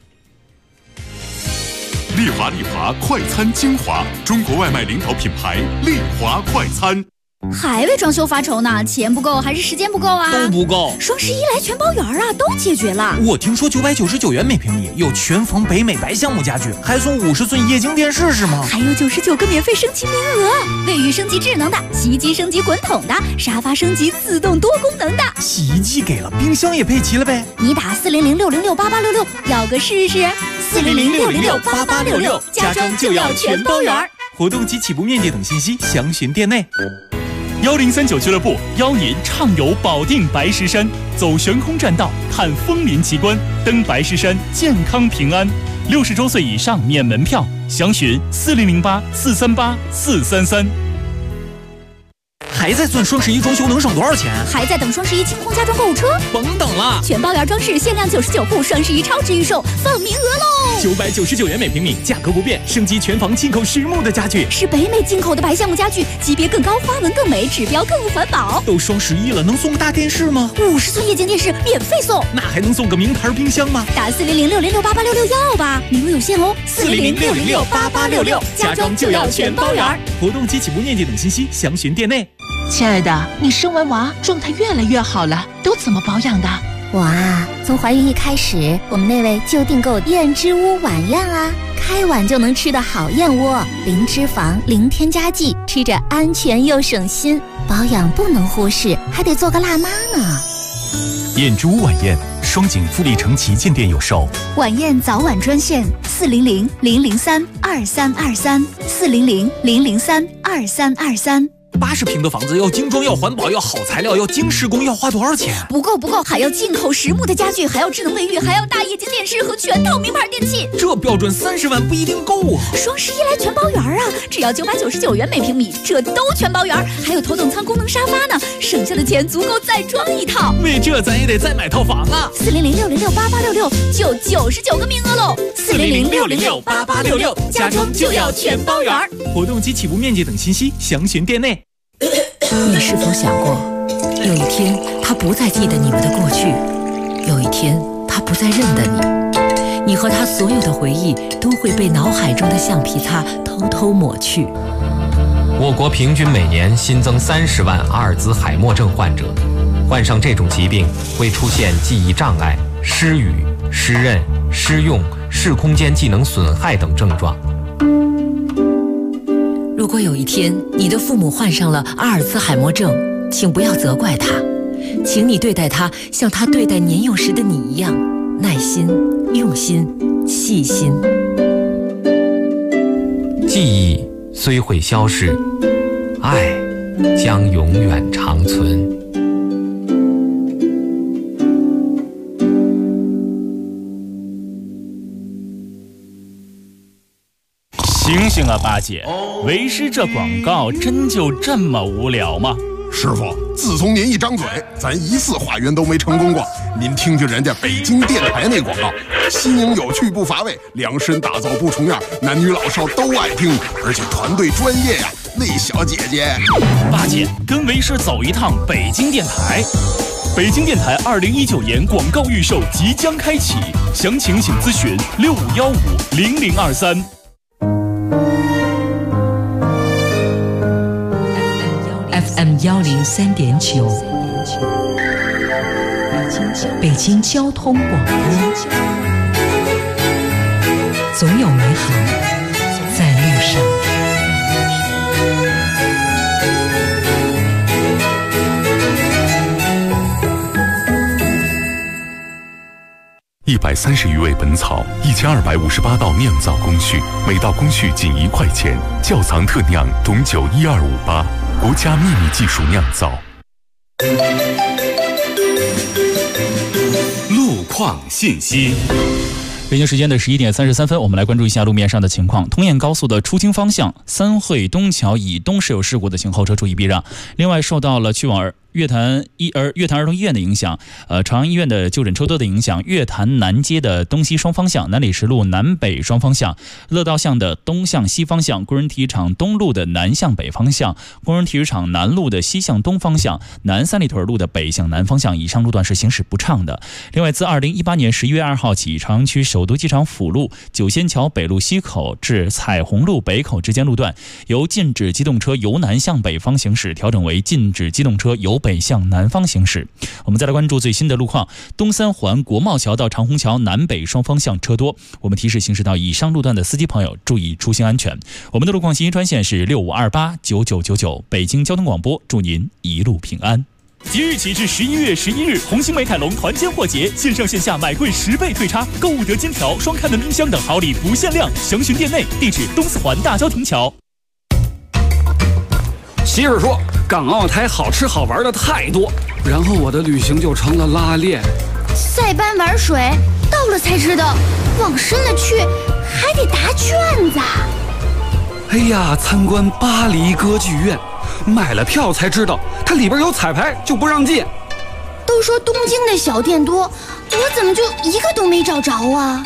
[SPEAKER 3] 丽华快餐精华，中国外卖领导品牌丽华快餐。
[SPEAKER 12] 还为装修发愁呢？钱不够还是时间不够啊？
[SPEAKER 15] 都不够。
[SPEAKER 12] 双11来全包圆啊，都解决了。
[SPEAKER 15] 我听说999元每平米有全房北美白橡木家具，还送50寸液晶电视是吗？
[SPEAKER 12] 还有99个免费升级名额，卫浴升级智能的，洗衣机升级滚筒的，沙发升级自动多功能的。
[SPEAKER 15] 洗衣机给了，冰箱也配齐了呗？
[SPEAKER 12] 你打400-606-8866，要个试试。400-606-8866，家装就要全包圆。
[SPEAKER 15] 活动及起步面积等信息详询店内。
[SPEAKER 14] 1039俱乐部邀您畅游保定白石山，走悬空栈道，看枫林奇观，登白石山健康平安。60周岁以上免门票，详询4008-438-433。
[SPEAKER 15] 还在算双11装修能省多少钱？
[SPEAKER 12] 还在等双11清空家装购物车？
[SPEAKER 15] 甭等了，
[SPEAKER 12] 全包圆装饰限量99户，双11超值预售，放名额喽
[SPEAKER 15] ！999元每平米，价格不变，升级全房进口实木的家具，
[SPEAKER 12] 是北美进口的白橡木家具，级别更高，花纹更美，指标更环保。
[SPEAKER 15] 都双11了，能送个大电视吗
[SPEAKER 12] ？50寸液晶电视免费送，
[SPEAKER 15] 那还能送个名牌冰箱吗？
[SPEAKER 12] 打400-606-8866要吧，名额有限哦。
[SPEAKER 15] 400-606-8866，家装就要全包圆。活动及起步面积等信息详询店内。
[SPEAKER 16] 亲爱的，你生完娃状态越来越好了，都怎么保养的？
[SPEAKER 17] 我啊，从怀孕一开始，我们那位就订购燕之屋晚宴啊，开碗就能吃的好燕窝，零脂肪、零添加剂，吃着安全又省心。保养不能忽视，还得做个辣妈呢。
[SPEAKER 14] 燕之屋晚宴，双井富力城旗舰店有售。
[SPEAKER 12] 晚宴早晚专线400-003-2323，400-003-2323。
[SPEAKER 15] 80平的房子要精装，要环保，要好材料，要精施工，要花多少钱？
[SPEAKER 12] 不够，还要进口实木的家具，还要智能卫浴，还要大液晶电视和全套名牌电器。
[SPEAKER 15] 这标准30万不一定够啊！
[SPEAKER 12] 双11来全包圆啊，只要999元每平米，这都全包圆，还有头等舱功能沙发呢，省下的钱足够再装一套。
[SPEAKER 15] 为这咱也得再买套房啊
[SPEAKER 12] ！400-606-8866，就99个名额喽
[SPEAKER 15] ！400-606-8866，家装就要全包圆。活动及起步面积等信息详询店内。
[SPEAKER 18] 你是否想过，有一天他不再记得你们的过去，有一天他不再认得你，你和他所有的回忆都会被脑海中的橡皮擦偷偷抹去。
[SPEAKER 19] 我国平均每年新增30万阿尔兹海默症患者，患上这种疾病会出现记忆障碍、失语、失认、失用、视空间技能损害等症状。
[SPEAKER 18] 如果有一天你的父母患上了阿尔兹海默症，请不要责怪他，请你对待他像他对待年幼时的你一样，耐心、用心、细心。
[SPEAKER 19] 记忆虽会消逝，爱将永远长存。
[SPEAKER 14] 醒醒啊，八姐！为师这广告真就这么无聊吗？
[SPEAKER 20] 师傅，自从您一张嘴，咱一次化缘都没成功过。您听听人家北京电台那广告，新颖有趣不乏味，量身打造不重样，男女老少都爱听，而且团队专业呀。那小姐姐，
[SPEAKER 14] 八姐跟为师走一趟北京电台。北京电台2019年广告预售即将开启，详情请咨询65150023。
[SPEAKER 18] FM 103.9，北京交通广播，总有美好在路上。
[SPEAKER 3] 130余味本草，1258道酿造工序，每道工序仅1块钱，窖藏特酿董酒12588，国家秘密技术酿造。
[SPEAKER 14] 路况信息。
[SPEAKER 1] 北京时间的11点33分，我们来关注一下路面上的情况。通燕高速的出京方向三惠东桥以东是有事故的，请后车注意避让。另外，受到了去往乐坛儿童医院的影响，朝阳医院的就诊车多的影响，乐坛南街的东西双方向，南礼士路南北双方向，乐道巷的东向西方向，工人体育场东路的南向北方向，工人体育场南路的西向东方向，南三里屯路的北向南方向，以上路段是行驶不畅的。另外，自2018年11月2号起，朝阳区首都机场辅路九仙桥北路西口至彩虹路北口之间路段，由禁止机动车由南向北方行驶调整为禁止机动车由北向南方行驶。我们再来关注最新的路况，东三环国贸桥到长虹桥南北双方向车多，我们提示行驶到以上路段的司机朋友注意出行安全。我们的路况信息专线是65289999，北京交通广播，祝您一路平安。
[SPEAKER 14] 即日起至11月11日，红星美凯龙团坚货节，线上线下买贵10倍退差，购物得金条、双开门冰箱等好礼不限量，详询店内，地址东四环大郊亭桥。
[SPEAKER 21] 媳妇说，港澳台好吃好玩的太多，然后我的旅行就成了拉练。
[SPEAKER 12] 塞班玩水，到了才知道，往深了去还得答卷子。
[SPEAKER 21] 哎呀，参观巴黎歌剧院，买了票才知道，它里边有彩排就不让进。
[SPEAKER 12] 都说东京的小店多，我怎么就一个都没找着啊？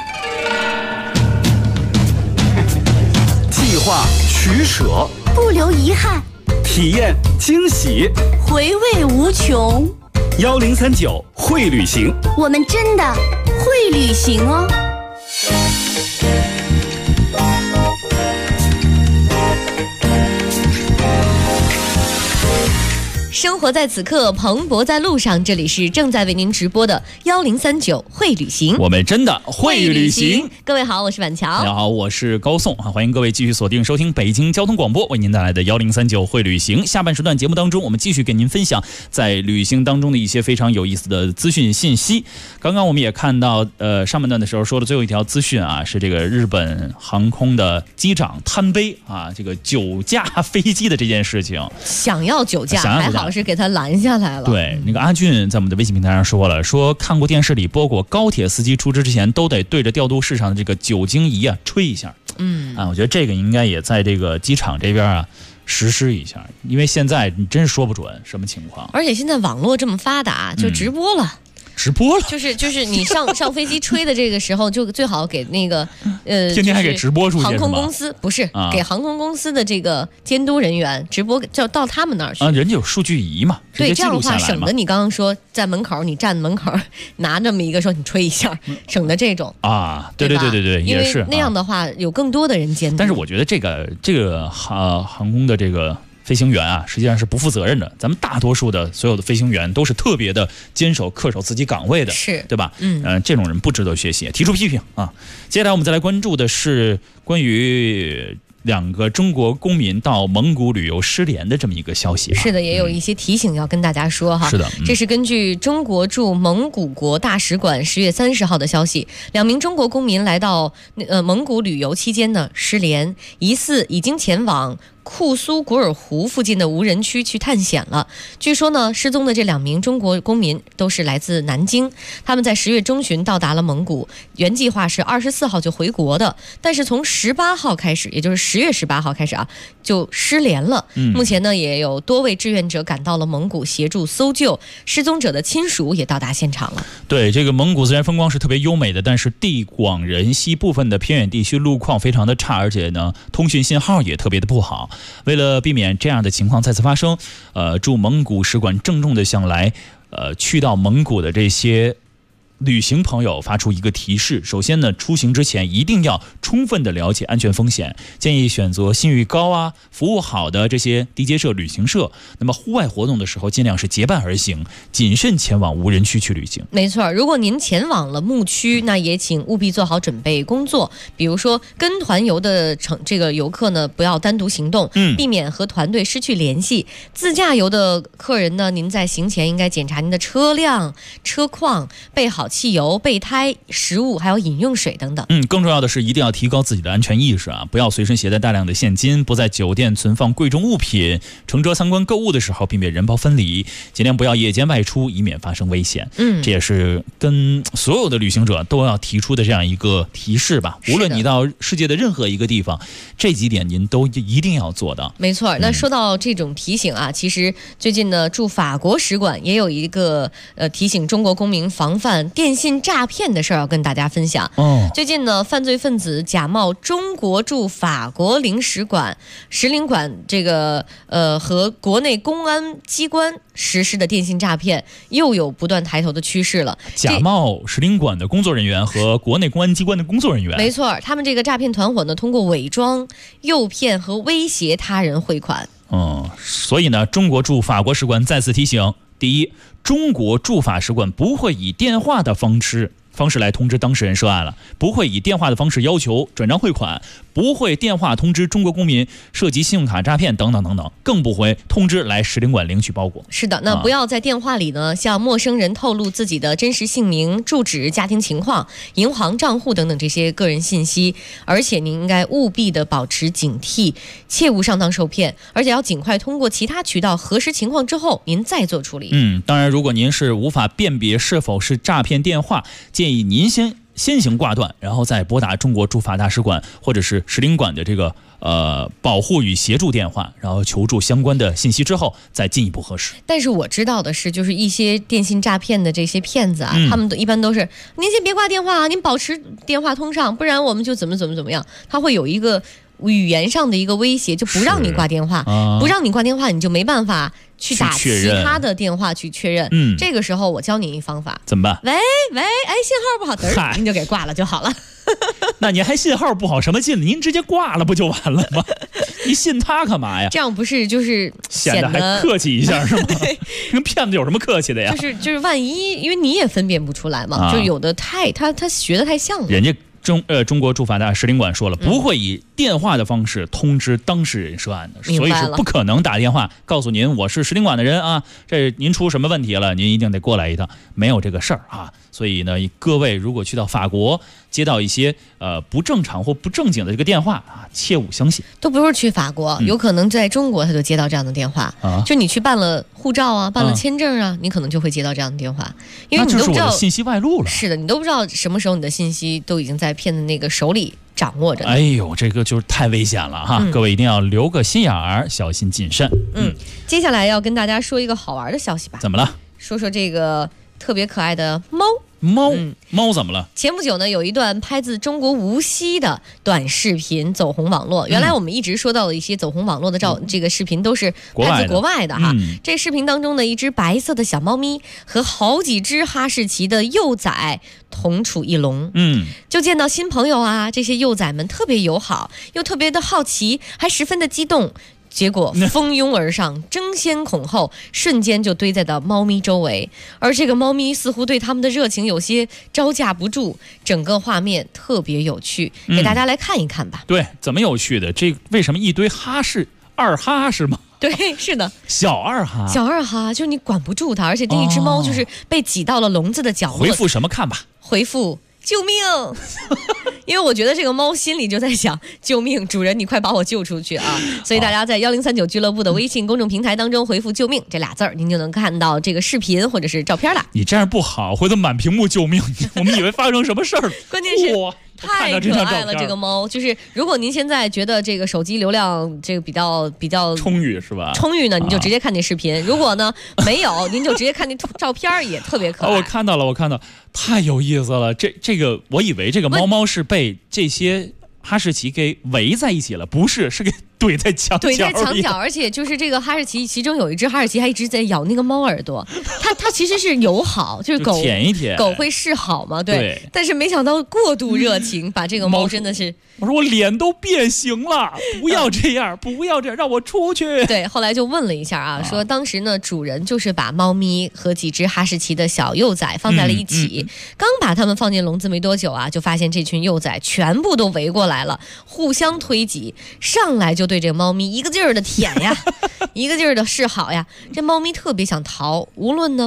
[SPEAKER 21] 计划取舍，
[SPEAKER 12] 不留遗憾，
[SPEAKER 21] 体验惊喜，
[SPEAKER 12] 回味无穷。
[SPEAKER 21] 1039会旅行，
[SPEAKER 12] 我们真的会旅行哦。
[SPEAKER 7] 生活在此刻，蓬勃在路上。这里是正在为您直播的1039会旅行，
[SPEAKER 1] 我们真的会旅行。
[SPEAKER 7] 各位好，我是板桥。
[SPEAKER 1] 大家好，我是高颂啊！欢迎各位继续锁定收听北京交通广播为您带来的1039会旅行。下半时段节目当中，我们继续给您分享在旅行当中的一些非常有意思的资讯信息。刚刚我们也看到，上半段的时候说的最后一条资讯啊，是这个日本航空的机长贪杯啊，这个酒驾飞机的这件事情，
[SPEAKER 7] 想要酒驾，还好是给他拦下来了。
[SPEAKER 1] 对，那个阿俊在我们的微信平台上说了，说看过电视里播过，高铁司机出车之前都得对着调度室上的这个酒精仪啊吹一下。我觉得这个应该也在这个机场这边啊实施一下，因为现在你真是说不准什么情况。
[SPEAKER 7] 而且现在网络这么发达，就直播了。就是你上飞机吹的这个时候，就最好给那个
[SPEAKER 1] 天天还给直播出去，
[SPEAKER 7] 航空公司不是、给航空公司的这个监督人员直播，就到他们那儿去
[SPEAKER 1] 人家有数据仪嘛，
[SPEAKER 7] 对，这样的话省得你刚刚说在门口，你站门口拿这么一个说你吹一下，省得这种
[SPEAKER 1] 啊，对，
[SPEAKER 7] 因为那样的话有更多的人监督。
[SPEAKER 1] 但是我觉得这个航空的这个飞行员啊，实际上是不负责任的。咱们大多数的所有的飞行员都是特别的恪守自己岗位的，
[SPEAKER 7] 是
[SPEAKER 1] 对吧？这种人不值得学习，提出批评啊。接下来我们再来关注的是关于2个中国公民到蒙古旅游失联的这么一个消息。
[SPEAKER 7] 是的，也有一些提醒要跟大家说哈。
[SPEAKER 1] 是的，
[SPEAKER 7] 这是根据中国驻蒙古国大使馆10月30号的消息，2名中国公民来到蒙古旅游期间呢失联，疑似已经前往库苏古尔湖附近的无人区去探险了。据说呢，失踪的这2名中国公民都是来自南京，他们在10月中旬到达了蒙古，原计划是24号就回国的，但是从18号开始，也就是10月18号开始啊，就失联了。目前呢，也有多位志愿者赶到了蒙古协助搜救，失踪者的亲属也到达现场了。
[SPEAKER 1] 对，这个蒙古自然风光是特别优美的，但是地广人稀，部分的偏远地区路况非常的差，而且呢，通讯信号也特别的不好。为了避免这样的情况再次发生，驻蒙古使馆郑重地向来去到蒙古的这些旅行朋友发出一个提示。首先呢，出行之前一定要充分的了解安全风险，建议选择信誉高啊、服务好的这些地接社、旅行社。那么户外活动的时候，尽量是结伴而行，谨慎前往无人区去旅行。
[SPEAKER 7] 没错，如果您前往了牧区，那也请务必做好准备工作。比如说，跟团游的这个游客呢，不要单独行动，避免和团队失去联系。自驾游的客人呢，您在行前应该检查您的车辆、车况，备好汽油、备胎、食物，还有饮用水等等。
[SPEAKER 1] 更重要的是一定要提高自己的安全意识啊，不要随身携带大量的现金，不在酒店存放贵重物品，乘车参观购物的时候避免人包分离，尽量不要夜间外出，以免发生危险。这也是跟所有的旅行者都要提出的这样一个提示吧。无论你到世界的任何一个地方，这几点您都一定要做到。
[SPEAKER 7] 没错，那说到这种提醒啊，其实最近呢，驻法国使馆也有一个提醒中国公民防范电信诈骗的事儿要跟大家分享。最近呢，犯罪分子假冒中国驻法国领事馆、使领馆这个和国内公安机关实施的电信诈骗又有不断抬头的趋势了。
[SPEAKER 1] 假冒使领馆的工作人员和国内公安机关的工作人员，
[SPEAKER 7] 没错，他们这个诈骗团伙呢，通过伪装、诱骗和威胁他人汇款。
[SPEAKER 1] 所以呢，中国驻法国使馆再次提醒：第一，中国驻法使馆不会以电话的方式来通知当事人涉案了，不会以电话的方式要求转账汇款，不会电话通知中国公民涉及信用卡诈骗等等等等，更不会通知来使领馆领取包裹。
[SPEAKER 7] 是的，那不要在电话里呢向陌生人透露自己的真实姓名、住址、家庭情况、银行账户等等这些个人信息，而且您应该务必的保持警惕，切勿上当受骗，而且要尽快通过其他渠道核实情况之后您再做处理。
[SPEAKER 1] 当然如果您是无法辨别是否是诈骗电话，建议您先行挂断，然后再拨打中国驻法大使馆或者是使领馆的这个保护与协助电话，然后求助相关的信息之后再进一步核实。
[SPEAKER 7] 但是我知道的是，就是一些电信诈骗的这些骗子啊，他们一般都是您先别挂电话啊，您保持电话通畅，不然我们就怎么样。他会有一个语言上的一个威胁，就不让你挂电话，不让你挂电话，你就没办法去打其他的电话去确认。这个时候我教你一方法，
[SPEAKER 1] 怎么办？
[SPEAKER 7] 喂，信号不好，嘚儿，您就给挂了就好了。
[SPEAKER 1] 那您还信号不好什么劲？您直接挂了不就完了吗？你信他干嘛呀？
[SPEAKER 7] 这样不是就是显得
[SPEAKER 1] 还客气一下是吗？跟骗子有什么客气的呀？
[SPEAKER 7] 就是万一，因为你也分辨不出来嘛，就有的他学的太像了。
[SPEAKER 1] 人家中国驻法大使领馆说了，不会以电话的方式通知当事人涉案的，所以是不可能打电话告诉您我是使领馆的人啊，这您出什么问题了，您一定得过来一趟，没有这个事儿啊。所以呢，各位如果去到法国接到一些不正常或不正经的这个电话啊，切勿相信。
[SPEAKER 7] 都不是去法国，有可能在中国他就接到这样的电话，就你去办了护照啊，办了签证啊，你可能就会接到这样的电话，因为你都不知道
[SPEAKER 1] 信息外露了。
[SPEAKER 7] 是的，你都不知道什么时候你的信息都已经在骗子那个手里掌握着。
[SPEAKER 1] 哎呦，这个就是太危险了哈！各位一定要留个心眼儿，小心谨慎。
[SPEAKER 7] 接下来要跟大家说一个好玩的消息吧。
[SPEAKER 1] 怎么了？
[SPEAKER 7] 说这个特别可爱的猫。
[SPEAKER 1] 猫怎么了？
[SPEAKER 7] 前不久呢，有一段拍自中国无锡的短视频走红网络。原来我们一直说到的一些走红网络的这个视频都是拍自国外的哈。这视频当中的一只白色的小猫咪和好几只哈士奇的幼崽同处一笼。就见到新朋友啊，这些幼崽们特别友好，又特别的好奇，还十分的激动。结果蜂拥而上，争先恐后，瞬间就堆在了猫咪周围，而这个猫咪似乎对他们的热情有些招架不住，整个画面特别有趣，给大家来看一看吧。
[SPEAKER 1] 对，怎么有趣的？这为什么一堆二哈是吗？
[SPEAKER 7] 对，是的，
[SPEAKER 1] 小二哈，
[SPEAKER 7] 就是你管不住它，而且这一只猫就是被挤到了笼子的角落。
[SPEAKER 1] 回复什么看吧？
[SPEAKER 7] 回复救命！因为我觉得这个猫心里就在想，救命，主人你快把我救出去啊！所以大家在1039俱乐部的微信公众平台当中回复救命这俩字儿，您就能看到这个视频或者是照片了。
[SPEAKER 1] 你这样不好，回头满屏幕救命，我们以为发生什么事儿了。
[SPEAKER 7] 关键是太可爱了，这个猫就是如果您现在觉得这个手机流量这个比较
[SPEAKER 1] 充裕是吧？
[SPEAKER 7] 充裕呢，你就直接看那视频；如果呢没有，您就直接看那照片，也特别可爱。
[SPEAKER 1] 我看到了，太有意思了。这个我以为这个猫是被这些哈士奇给围在一起了，不是，是给怼在墙角，
[SPEAKER 7] 而且就是这个哈士奇，其中有一只哈士奇还一直在咬那个猫耳朵。它其实是友好，就是狗
[SPEAKER 1] 舔一舔，
[SPEAKER 7] 狗会示好嘛，对。但是没想到过度热情，把这个猫真的是，
[SPEAKER 1] 我说我脸都变形了，不要这样，让我出去。
[SPEAKER 7] 对，后来就问了一下啊，说当时呢，主人就是把猫咪和几只哈士奇的小幼崽放在了一起，刚把它们放进笼子没多久啊，就发现这群幼崽全部都围过来了，互相推挤，上来就对这个猫咪一个劲儿的舔呀，一个劲儿的示好呀。这猫咪特别想逃，无论呢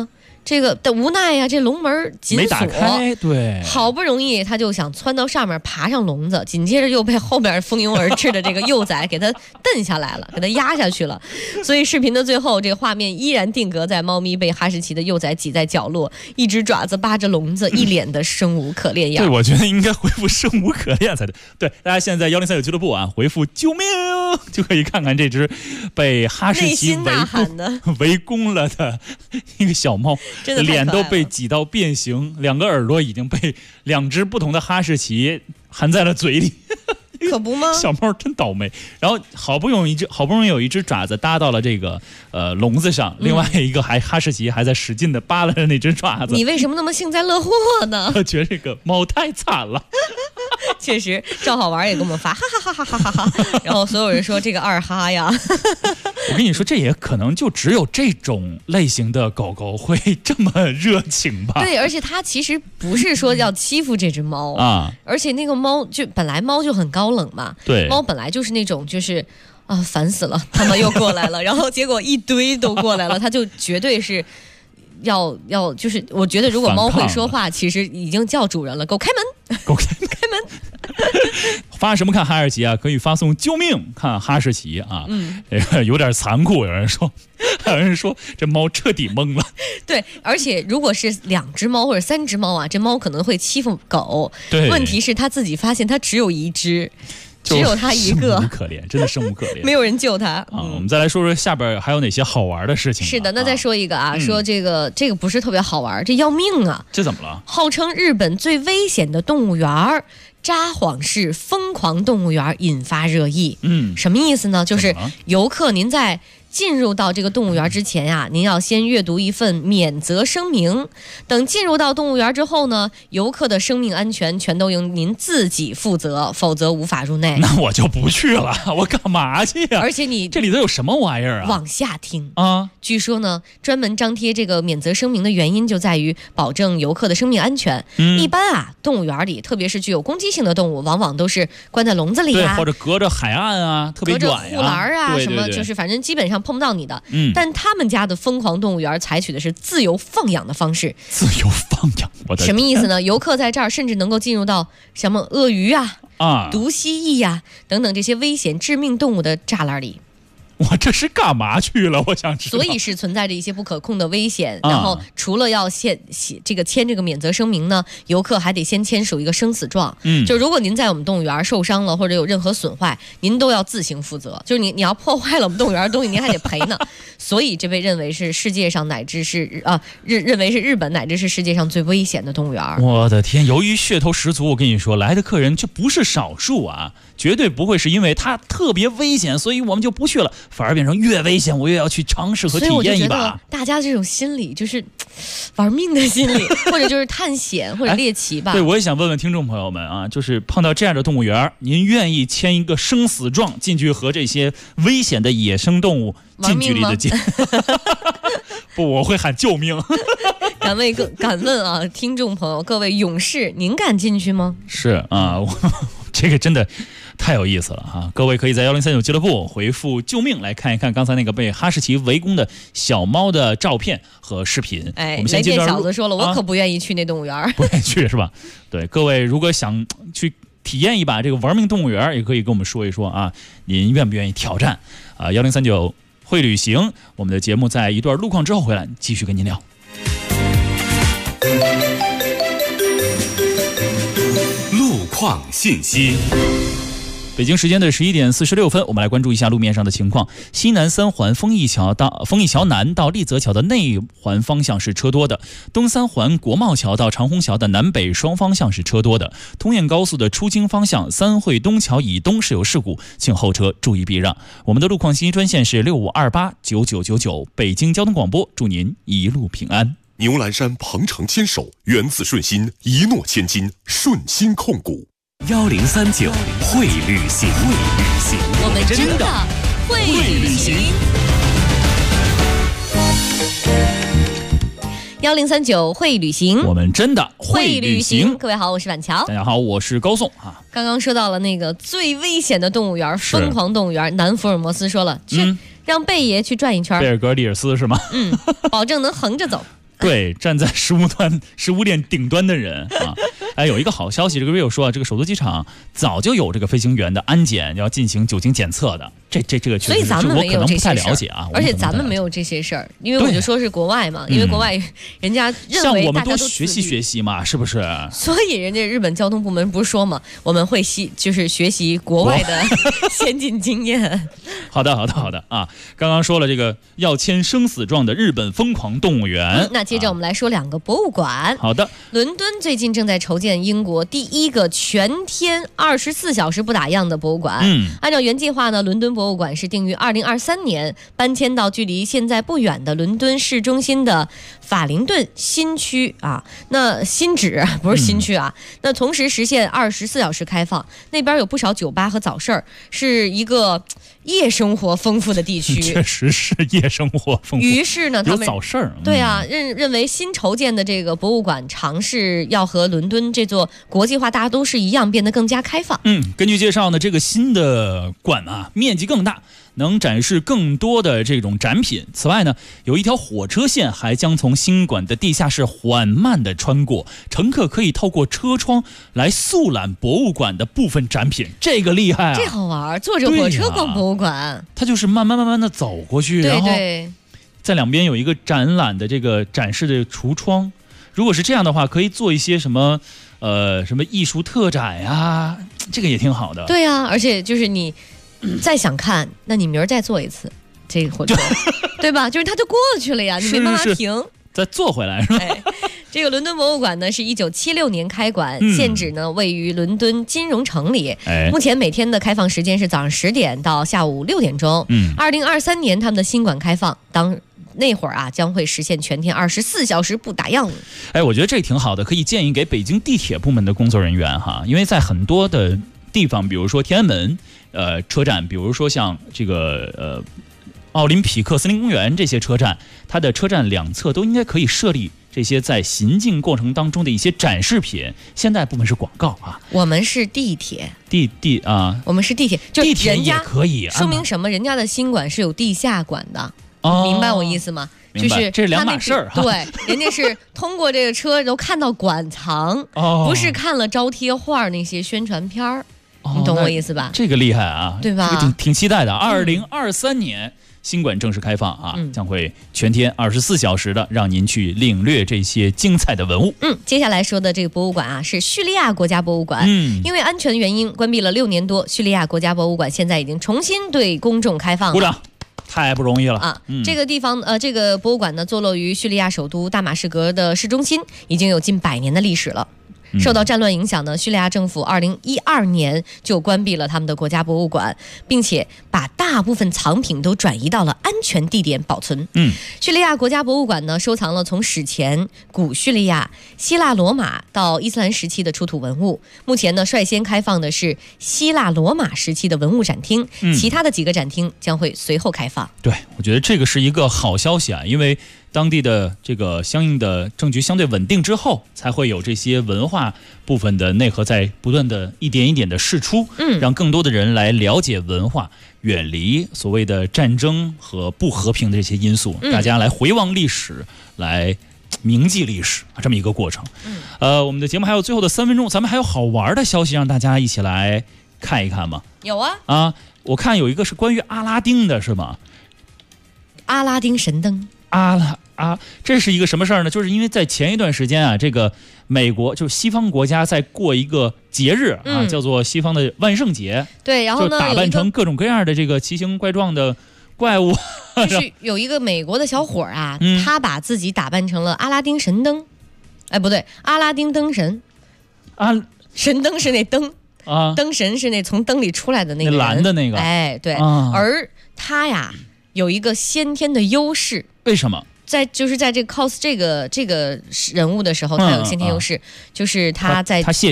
[SPEAKER 7] 这个的无奈呀，这笼门紧锁，
[SPEAKER 1] 没打开，对，
[SPEAKER 7] 好不容易他就想窜到上面爬上笼子，紧接着又被后面蜂拥而至的这个幼崽给他蹬下来了，给他压下去了。所以视频的最后，这个画面依然定格在猫咪被哈士奇的幼崽挤在角落，一只爪子扒着笼子，一脸的生无可恋样。
[SPEAKER 1] 对，我觉得应该回复生无可恋才对。对，大家现在1039俱乐部啊，回复救命就可以看看这只被哈士奇围攻了的一个小猫。脸都被挤到变形，2个耳朵已经被2只不同的哈士奇含在了嘴里，
[SPEAKER 7] 可不吗？
[SPEAKER 1] 小猫真倒霉。然后好不容易有一只爪子搭到了这个笼子上，另外一个哈士奇还在使劲的扒拉着那只爪子。
[SPEAKER 7] 你为什么那么幸灾乐祸呢？
[SPEAKER 1] 我觉得这个猫太惨了。
[SPEAKER 7] 确实，赵好玩也给我们发哈哈哈哈哈哈，然后所有人说这个二哈呀。
[SPEAKER 1] 我跟你说，这也可能就只有这种类型的狗狗会这么热情吧？
[SPEAKER 7] 对，而且它其实不是说要欺负这只猫啊，而且那个猫就本来猫就很高冷嘛，
[SPEAKER 1] 对，
[SPEAKER 7] 猫本来就是那种就是啊烦死了，他们又过来了，然后结果一堆都过来了，它就绝对是。要就是我觉得如果猫会说话，其实已经叫主人了，给我开门，
[SPEAKER 1] 给我开门。发什么看哈士奇啊？可以发送救命看哈士奇啊。有点残酷，有人说这猫彻底懵了。
[SPEAKER 7] 对，而且如果是2只猫或者3只猫啊，这猫可能会欺负狗。
[SPEAKER 1] 对，
[SPEAKER 7] 问题是它自己发现它只有1只。只有他一个，
[SPEAKER 1] 生无可怜，真的生无可怜，
[SPEAKER 7] 没有人救他
[SPEAKER 1] 啊！我们再来说说下边还有哪些好玩的事情。
[SPEAKER 7] 是的，那再说一个啊，说这个不是特别好玩，这要命啊！
[SPEAKER 1] 这怎么了？
[SPEAKER 7] 号称日本最危险的动物园札幌市疯狂动物园引发热议。什么意思呢？就是游客您在进入到这个动物园之前呀，您要先阅读一份免责声明。等进入到动物园之后呢，游客的生命安全全都由您自己负责，否则无法入内。
[SPEAKER 1] 那我就不去了，我干嘛去呀？
[SPEAKER 7] 而且你
[SPEAKER 1] 这里头有什么玩意儿啊？
[SPEAKER 7] 往下听啊！据说呢，专门张贴这个免责声明的原因就在于保证游客的生命安全。一般啊，动物园里，特别是具有攻击性的动物，往往都是关在笼子里啊，
[SPEAKER 1] 对，或者隔着海岸啊，特别远呀，
[SPEAKER 7] 隔着护栏啊，
[SPEAKER 1] 对对对，
[SPEAKER 7] 什么就是反正基本上碰不到你的。但他们家的疯狂动物园采取的是自由放养的方式。
[SPEAKER 1] 自由放养，我的
[SPEAKER 7] 什么意思呢？游客在这儿甚至能够进入到什么鳄鱼啊、毒蜥蜴呀等等这些危险致命动物的栅栏里。
[SPEAKER 1] 我这是干嘛去了？我想知道。
[SPEAKER 7] 所以是存在着一些不可控的危险，然后除了要签这个免责声明呢，游客还得先签署一个生死状。就如果您在我们动物园受伤了或者有任何损坏，您都要自行负责。就是你要破坏了我们动物园的东西，您还得赔呢。所以这被认为是世界上乃至是认为是日本乃至是世界上最危险的动物园。
[SPEAKER 1] 我的天！由于噱头十足，我跟你说，来的客人却不是少数啊，绝对不会是因为它特别危险，所以我们就不去了。反而变成越危险我越要去尝试和体验一把。
[SPEAKER 7] 所以我就觉得大家这种心理就是玩命的心理，或者就是探险或者猎奇吧。
[SPEAKER 1] 对，我也想问问听众朋友们啊，就是碰到这样的动物园，您愿意签一个生死状进去和这些危险的野生动物近距离的接？不，我会喊救命。
[SPEAKER 7] 敢问啊，听众朋友，各位勇士，您敢进去吗？
[SPEAKER 1] 是啊，这个真的太有意思了哈！各位可以在1039俱乐部回复救命来看一看刚才那个被哈士奇围攻的小猫的照片和视频。
[SPEAKER 7] 我们先接小子说了，我可不愿意去那动物园，
[SPEAKER 1] 不愿意去是吧？对，各位如果想去体验一把这个玩命动物园，也可以跟我们说一说啊，您愿不愿意挑战啊？1039会旅行，我们的节目在一段路况之后回来继续跟您聊。
[SPEAKER 3] 路况信息。
[SPEAKER 1] 北京时间的11点46分，我们来关注一下路面上的情况。西南三环丰益桥南到立泽桥的内环方向是车多的，东三环国贸桥到长虹桥的南北双方向是车多的。通燕高速的出京方向三惠东桥以东是有事故，请后车注意避让。我们的路况信息专线是65289999，北京交通广播，祝您一路平安。
[SPEAKER 3] 牛栏山鹏程牵手，源自顺心，一诺千金，顺心控股。
[SPEAKER 5] 1039会旅行，
[SPEAKER 7] 我们真的会旅行。1039会旅行，
[SPEAKER 1] 我们真的会旅行。
[SPEAKER 7] 各位好，我是婉乔。
[SPEAKER 1] 大家好，我是高颂啊。
[SPEAKER 7] 刚刚说到了那个最危险的动物园——疯狂动物园，南福尔摩斯说了，去让贝爷去转一圈。
[SPEAKER 1] 贝尔格里尔斯是吗？
[SPEAKER 7] 保证能横着走。
[SPEAKER 1] 对，站在食物链顶端的人啊。哎，有一个好消息，这个 Rio 说啊，这个首都机场早就有这个飞行员的安检要进行酒精检测的，这个确实，
[SPEAKER 7] 所以咱们没有这些事儿，
[SPEAKER 1] 我可能不太了解啊。
[SPEAKER 7] 而且咱们没有这些事儿，因为我就说是国外嘛，因为国外人家认为
[SPEAKER 1] 像我们多
[SPEAKER 7] 大家都
[SPEAKER 1] 学习嘛，是不是？
[SPEAKER 7] 所以人家日本交通部门不是说嘛，我们会就是学习国外的先进经验。
[SPEAKER 1] 好的啊，刚刚说了这个要签生死状的日本疯狂动物园，
[SPEAKER 7] 那接着我们来说2个博物馆。
[SPEAKER 1] 好的，
[SPEAKER 7] 伦敦最近正在筹建英国第1个全天24小时不打烊的博物馆。按照原计划呢，伦敦博物馆是定于2023年搬迁到距离现在不远的伦敦市中心的法灵顿新区啊，那新址不是新区啊。那同时实现24小时开放，那边有不少酒吧和早市，是一个夜生活丰富的地区。
[SPEAKER 1] 确实是夜生活丰富。
[SPEAKER 7] 于是呢，他们
[SPEAKER 1] 有早市。
[SPEAKER 7] 对啊，认为新筹建的这个博物馆尝试要和伦敦这座国际化大都市一样，变得更加开放。
[SPEAKER 1] 根据介绍呢，这个新的馆啊，面积更大，能展示更多的这种展品。此外呢，有一条火车线还将从新馆的地下室缓慢地穿过，乘客可以透过车窗来速览博物馆的部分展品。这个厉害啊！
[SPEAKER 7] 这好玩，坐着火车逛博物馆，
[SPEAKER 1] 它就是慢慢地走过去，
[SPEAKER 7] 对
[SPEAKER 1] 然后在两边有一个展览的这个展示的橱窗。如果是这样的话，可以做一些什么艺术特展呀，这个也挺好的。
[SPEAKER 7] 对啊，而且就是你再想看，那你明儿再坐一次这个火车，对吧？就是它就过去了呀，你没办法停，
[SPEAKER 1] 再坐回来是吧？
[SPEAKER 7] 这个伦敦博物馆呢是1976年开馆，现址呢位于伦敦金融城里。目前每天的开放时间是早上10点到下午6点钟。2023年他们的新馆开放，那会儿啊将会实现全天24小时不打烊。
[SPEAKER 1] 我觉得这挺好的，可以建议给北京地铁部门的工作人员哈，因为在很多的地方，比如说天安门车站，比如说像这个奥林匹克森林公园这些车站，它的车站两侧都应该可以设立这些在行进过程当中的一些展示品。现在部分是广告啊，
[SPEAKER 7] 我们是地铁，
[SPEAKER 1] 我
[SPEAKER 7] 们是地铁，就
[SPEAKER 1] 地铁也可以，
[SPEAKER 7] 说明什么？人家的新馆是有地下馆的，明白我意思吗？就是
[SPEAKER 1] 这是两码事儿哈。
[SPEAKER 7] 对，人家是通过这个车都看到馆藏，不是看了招贴画那些宣传片儿。你懂我意思吧？
[SPEAKER 1] 这个厉害啊，
[SPEAKER 7] 对吧？
[SPEAKER 1] 这个挺期待的。2023年新馆正式开放啊，将会全天24小时的让您去领略这些精彩的文物。
[SPEAKER 7] 接下来说的这个博物馆啊，是叙利亚国家博物馆。因为安全原因关闭了6年多，叙利亚国家博物馆现在已经重新对公众开放了。
[SPEAKER 1] 鼓掌！太不容易了啊！
[SPEAKER 7] 这个地方这个博物馆呢，坐落于叙利亚首都大马士革的市中心，已经有近100年的历史了。受到战乱影响呢，叙利亚政府2012年就关闭了他们的国家博物馆，并且把大部分藏品都转移到了安全地点保存。叙利亚国家博物馆呢，收藏了从史前、古叙利亚、希腊罗马到伊斯兰时期的出土文物。目前呢，率先开放的是希腊罗马时期的文物展厅，其他的几个展厅将会随后开放。
[SPEAKER 1] 对，我觉得这个是一个好消息啊，因为当地的这个相应的政局相对稳定之后，才会有这些文化部分的内核在不断的一点一点的释出，让更多的人来了解文化，远离所谓的战争和不和平的这些因素，大家来回望历史，来铭记历史这么一个过程。我们的节目还有最后的3分钟，咱们还有好玩的消息让大家一起来看一看吗？
[SPEAKER 7] 有啊，
[SPEAKER 1] 我看有一个是关于阿拉丁的，是吗？
[SPEAKER 7] 阿拉丁神灯。
[SPEAKER 1] 这是一个什么事儿呢？就是因为在前一段时间啊，这个美国就是西方国家在过一个节日啊，叫做西方的万圣节。
[SPEAKER 7] 对，然后呢，
[SPEAKER 1] 就打扮成各种各样的这个奇形怪状的怪物。
[SPEAKER 7] 就是有一个美国的小伙啊，他把自己打扮成了阿拉丁神灯。不对，阿拉丁灯神。神灯是那灯啊，灯神是那从灯里出来的那个人，
[SPEAKER 1] 蓝的那个。
[SPEAKER 7] 对，而他呀有一个先天的优势。
[SPEAKER 1] 为什么？
[SPEAKER 7] 在这个 cos 这个人物的时候，他有先天优势，就是他谢顶。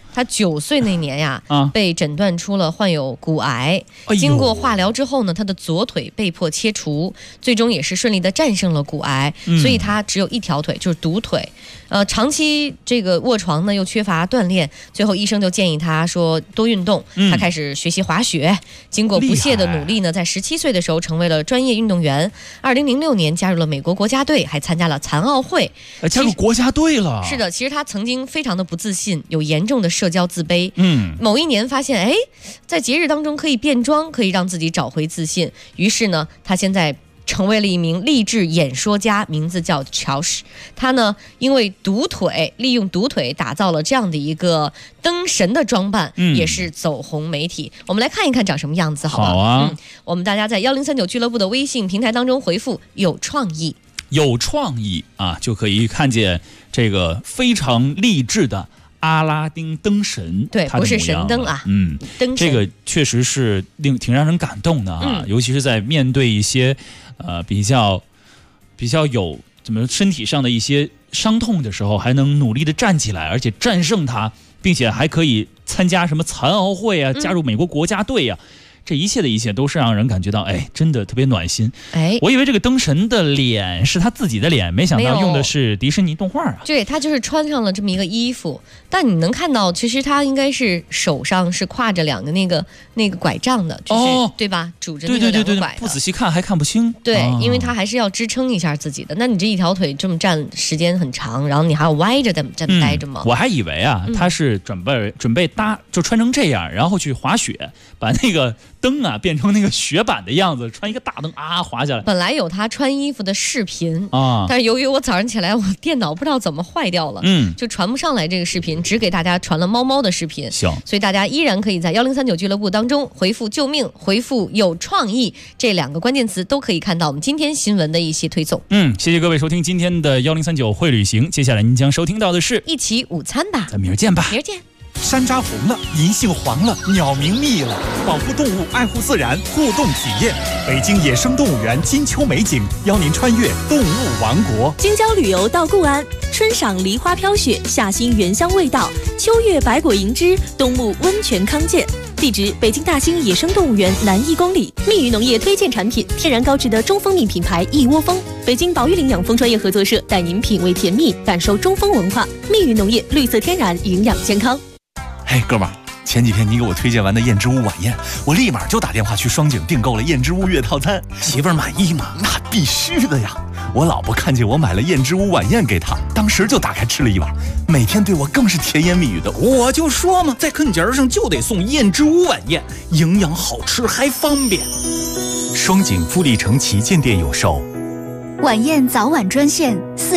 [SPEAKER 7] 他9岁那年呀，被诊断出了患有骨癌。经过化疗之后呢，他的左腿被迫切除，最终也是顺利的战胜了骨癌，所以他只有一条腿，就是独腿。长期这个卧床呢，又缺乏锻炼，最后医生就建议他说多运动。他开始学习滑雪，经过不懈的努力呢，在17岁的时候成为了专业运动员。2006年加入了美国国家队，还参加了残奥会。
[SPEAKER 1] 加入国家队了。
[SPEAKER 7] 是的，其实他曾经非常的不自信，有严重的社交自卑。某一年发现，在节日当中可以变装，可以让自己找回自信。于是呢，他现在成为了一名励志演说家，名字叫乔什。他呢，因为利用独腿打造了这样的一个灯神的装扮，也是走红媒体。我们来看一看长什么样子，好吧？
[SPEAKER 1] 好啊。
[SPEAKER 7] 我们大家在1039俱乐部的微信平台当中回复“有创意”，
[SPEAKER 1] 有创意啊，就可以看见这个非常励志的阿拉丁灯神。
[SPEAKER 7] 对，不是神灯啊，灯神。
[SPEAKER 1] 这个确实是挺让人感动的啊，尤其是在面对一些比较有身体上的一些伤痛的时候，还能努力的站起来，而且战胜它，并且还可以参加什么残奥会啊，加入美国国家队啊。这一切的一切都是让人感觉到，真的特别暖心。我以为这个灯神的脸是他自己的脸，没想到用的是迪士尼动画啊。
[SPEAKER 7] 对，他就是穿上了这么一个衣服，但你能看到，其实他应该是手上是挎着2个那个拐杖的，就是对吧？拄着那个2个拐。
[SPEAKER 1] 不仔细看还看不清。
[SPEAKER 7] 对，因为他还是要支撑一下自己的。那你这一条腿这么站时间很长，然后你还要歪着这么待着吗？
[SPEAKER 1] 我还以为啊，他是准备搭，就穿成这样，然后去滑雪，把那个灯啊变成那个雪板的样子，穿一个大灯滑下来。
[SPEAKER 7] 本来有他穿衣服的视频但是由于我早上起来我电脑不知道怎么坏掉了，就传不上来这个视频，只给大家传了猫的视频。
[SPEAKER 1] 行，
[SPEAKER 7] 所以大家依然可以在1039俱乐部当中回复救命，回复有创意这2个关键词，都可以看到我们今天新闻的一些推送。
[SPEAKER 1] 谢谢各位收听今天的1039会旅行。接下来您将收听到的是
[SPEAKER 7] 一起午餐吧，
[SPEAKER 1] 咱明儿见吧。
[SPEAKER 7] 明儿见。
[SPEAKER 15] 山楂红了，银杏黄了，鸟鸣密了，保护动物，爱护自然，互动体验。北京野生动物园金秋美景，邀您穿越动物王国。
[SPEAKER 2] 京郊旅游到固安，春赏梨花飘雪，夏欣原香味道，秋月百果银枝，冬沐温泉康健。地址：北京大兴野生动物园南1公里。蜜语农业推荐产品：天然高质的中蜂蜜品牌一窝蜂。北京保育领养蜂专业合作社带您品味甜蜜，感受中蜂文化。蜜语农业，绿色天然，营养健康。
[SPEAKER 22] 嘿，哥们儿，前几天你给我推荐完的燕之屋晚宴，我立马就打电话去双井订购了燕之屋月套餐。媳妇儿满意吗？那必须的呀！我老婆看见我买了燕之屋晚宴给她，当时就打开吃了一碗，每天对我更是甜言蜜语的。
[SPEAKER 23] 我就说嘛，在坑节上就得送燕之屋晚宴，营养好吃还方便。
[SPEAKER 22] 双井富力城旗舰店有售。
[SPEAKER 12] 晚宴早晚专线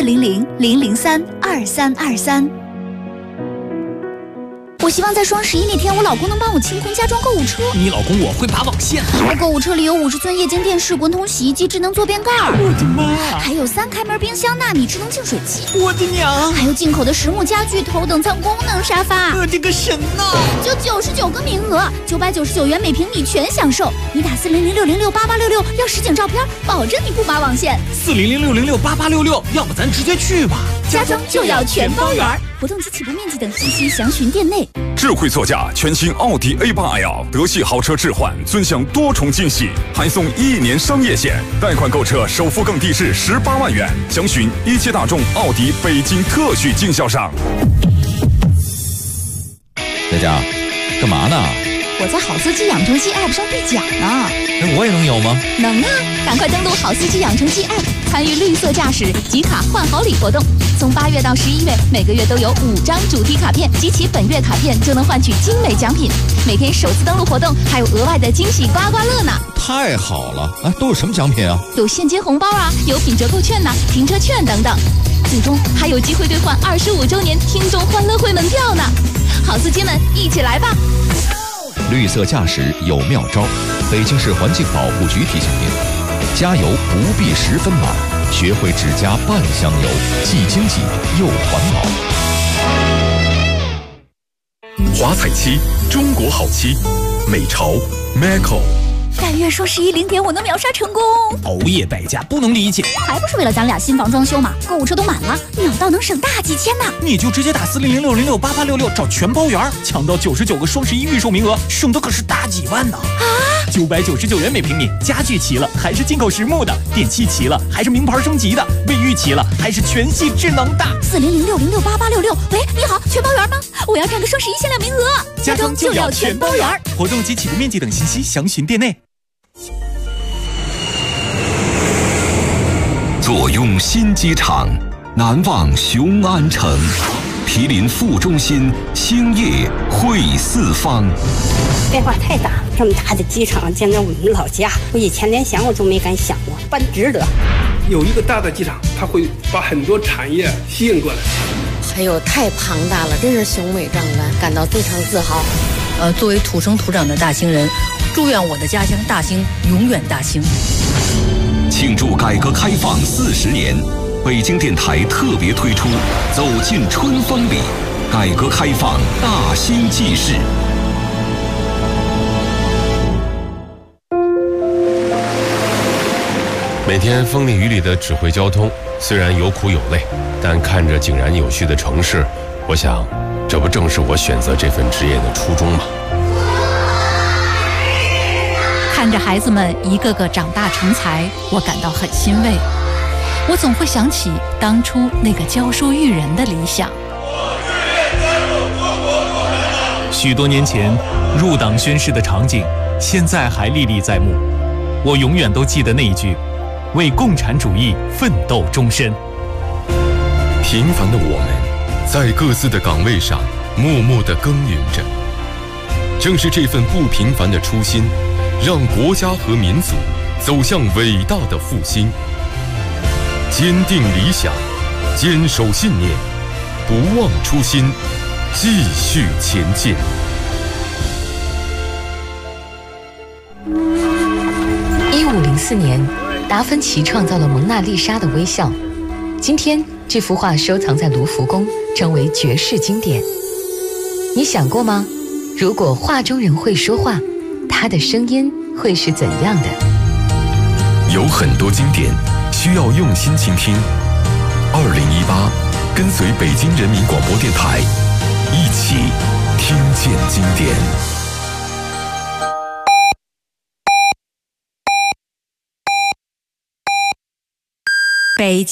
[SPEAKER 12] 400-003-2323。我希望在双11那天，我老公能帮我清空家装购物车。
[SPEAKER 23] 你老公我会拔网线。
[SPEAKER 12] 购物车里有50寸液晶电视、滚筒洗衣机、智能坐便盖。
[SPEAKER 23] 我的妈！
[SPEAKER 12] 还有3开门冰箱、纳米智能净水器。
[SPEAKER 23] 我的娘！
[SPEAKER 12] 还有进口的实木家具、头等舱功能沙发。
[SPEAKER 23] 我这个神呐！
[SPEAKER 12] 就99个名额，999元每平米全享受。你打400-606-8866要实景照片，保证你不拔网线。
[SPEAKER 23] 400-606-8866，要不咱直接去吧。
[SPEAKER 12] 家装就要全包圆。活动及起步面积等信息详询店内。
[SPEAKER 24] 智慧座驾全新奥迪 A8L 德系豪车置换，尊享多重惊喜，还送1年商业险，贷款购车首付更低至18万元。详询一汽大众奥迪北京特许经销商。
[SPEAKER 11] 佳佳，干嘛呢？
[SPEAKER 12] 我在好司机养成记 App 上兑奖呢。
[SPEAKER 11] 那我也能有吗？
[SPEAKER 12] 能啊！赶快登录好司机养成记 App， 参与绿色驾驶集卡换好礼活动。从8月到11月，每个月都有5张主题卡片，集齐本月卡片就能换取精美奖品。每天首次登录活动还有额外的惊喜刮刮乐呢！
[SPEAKER 11] 太好了！都有什么奖品啊？
[SPEAKER 12] 有现金红包啊，有品折扣券呐、停车券等等。最终还有机会兑换25周年听众欢乐会门票呢！好司机们，一起来吧！
[SPEAKER 11] 绿色驾驶有妙招，北京市环境保护局提醒您：加油不必10分满，学会只加半箱油，既经济又环保。
[SPEAKER 3] 华彩漆，中国好漆，美潮 Macco。
[SPEAKER 17] 但愿双11零点我能秒杀成功。
[SPEAKER 23] 熬夜败家不能理解，
[SPEAKER 17] 还不是为了咱俩新房装修嘛？购物车都满了，秒到能省大几千呢。
[SPEAKER 23] 你就直接打4006068866找全包圆，抢到99个双11预售名额，省的可是大几万呢。999元每平米，家具齐了还是进口实木的，电器齐了还是名牌升级的，卫浴齐了还是全系智能的。
[SPEAKER 17] 4006068866，喂，你好，全包圆吗？我要占个双11限量名额。
[SPEAKER 23] 家装就要全包圆，活动及起步面积等信息详询店内。
[SPEAKER 11] 坐拥新机场，难忘雄安城。毗邻副中心，兴业汇四方。
[SPEAKER 4] 变化太大了，这么大的机场，简直我们老家，我以前连想我都没敢想过，办值得。
[SPEAKER 6] 有一个大的机场，它会把很多产业吸引过来。
[SPEAKER 8] 还有太庞大了，真是雄伟壮观，感到非常自豪。
[SPEAKER 18] 作为土生土长的大兴人，祝愿我的家乡大兴永远大兴。
[SPEAKER 11] 庆祝改革开放40年，北京电台特别推出《走进春风里》，改革开放大兴纪事。
[SPEAKER 9] 每天风里雨里的指挥交通，虽然有苦有累，但看着井然有序的城市，我想，这不正是我选择这份职业的初衷吗？
[SPEAKER 25] 看着孩子们一个个长大成才，我感到很欣慰。我总会想起当初那个教书育人的理想。
[SPEAKER 14] 许多年前入党宣誓的场景，现在还历历在目。我永远都记得那一句：为共产主义奋斗终身。
[SPEAKER 3] 平凡的我们，在各自的岗位上默默地耕耘着。正是这份不平凡的初心，让国家和民族走向伟大的复兴。坚定理想，坚守信念，不忘初心，继续前进。
[SPEAKER 26] 1504年，达芬奇创造了蒙娜丽莎的微笑。今天，这幅画收藏在卢浮宫，成为绝世经典。你想过吗？如果画中人会说话，他的声音会是怎样的？
[SPEAKER 3] 有很多经典需要用心倾听。2018，跟随北京人民广播电台，一起听见经典。
[SPEAKER 25] 北京。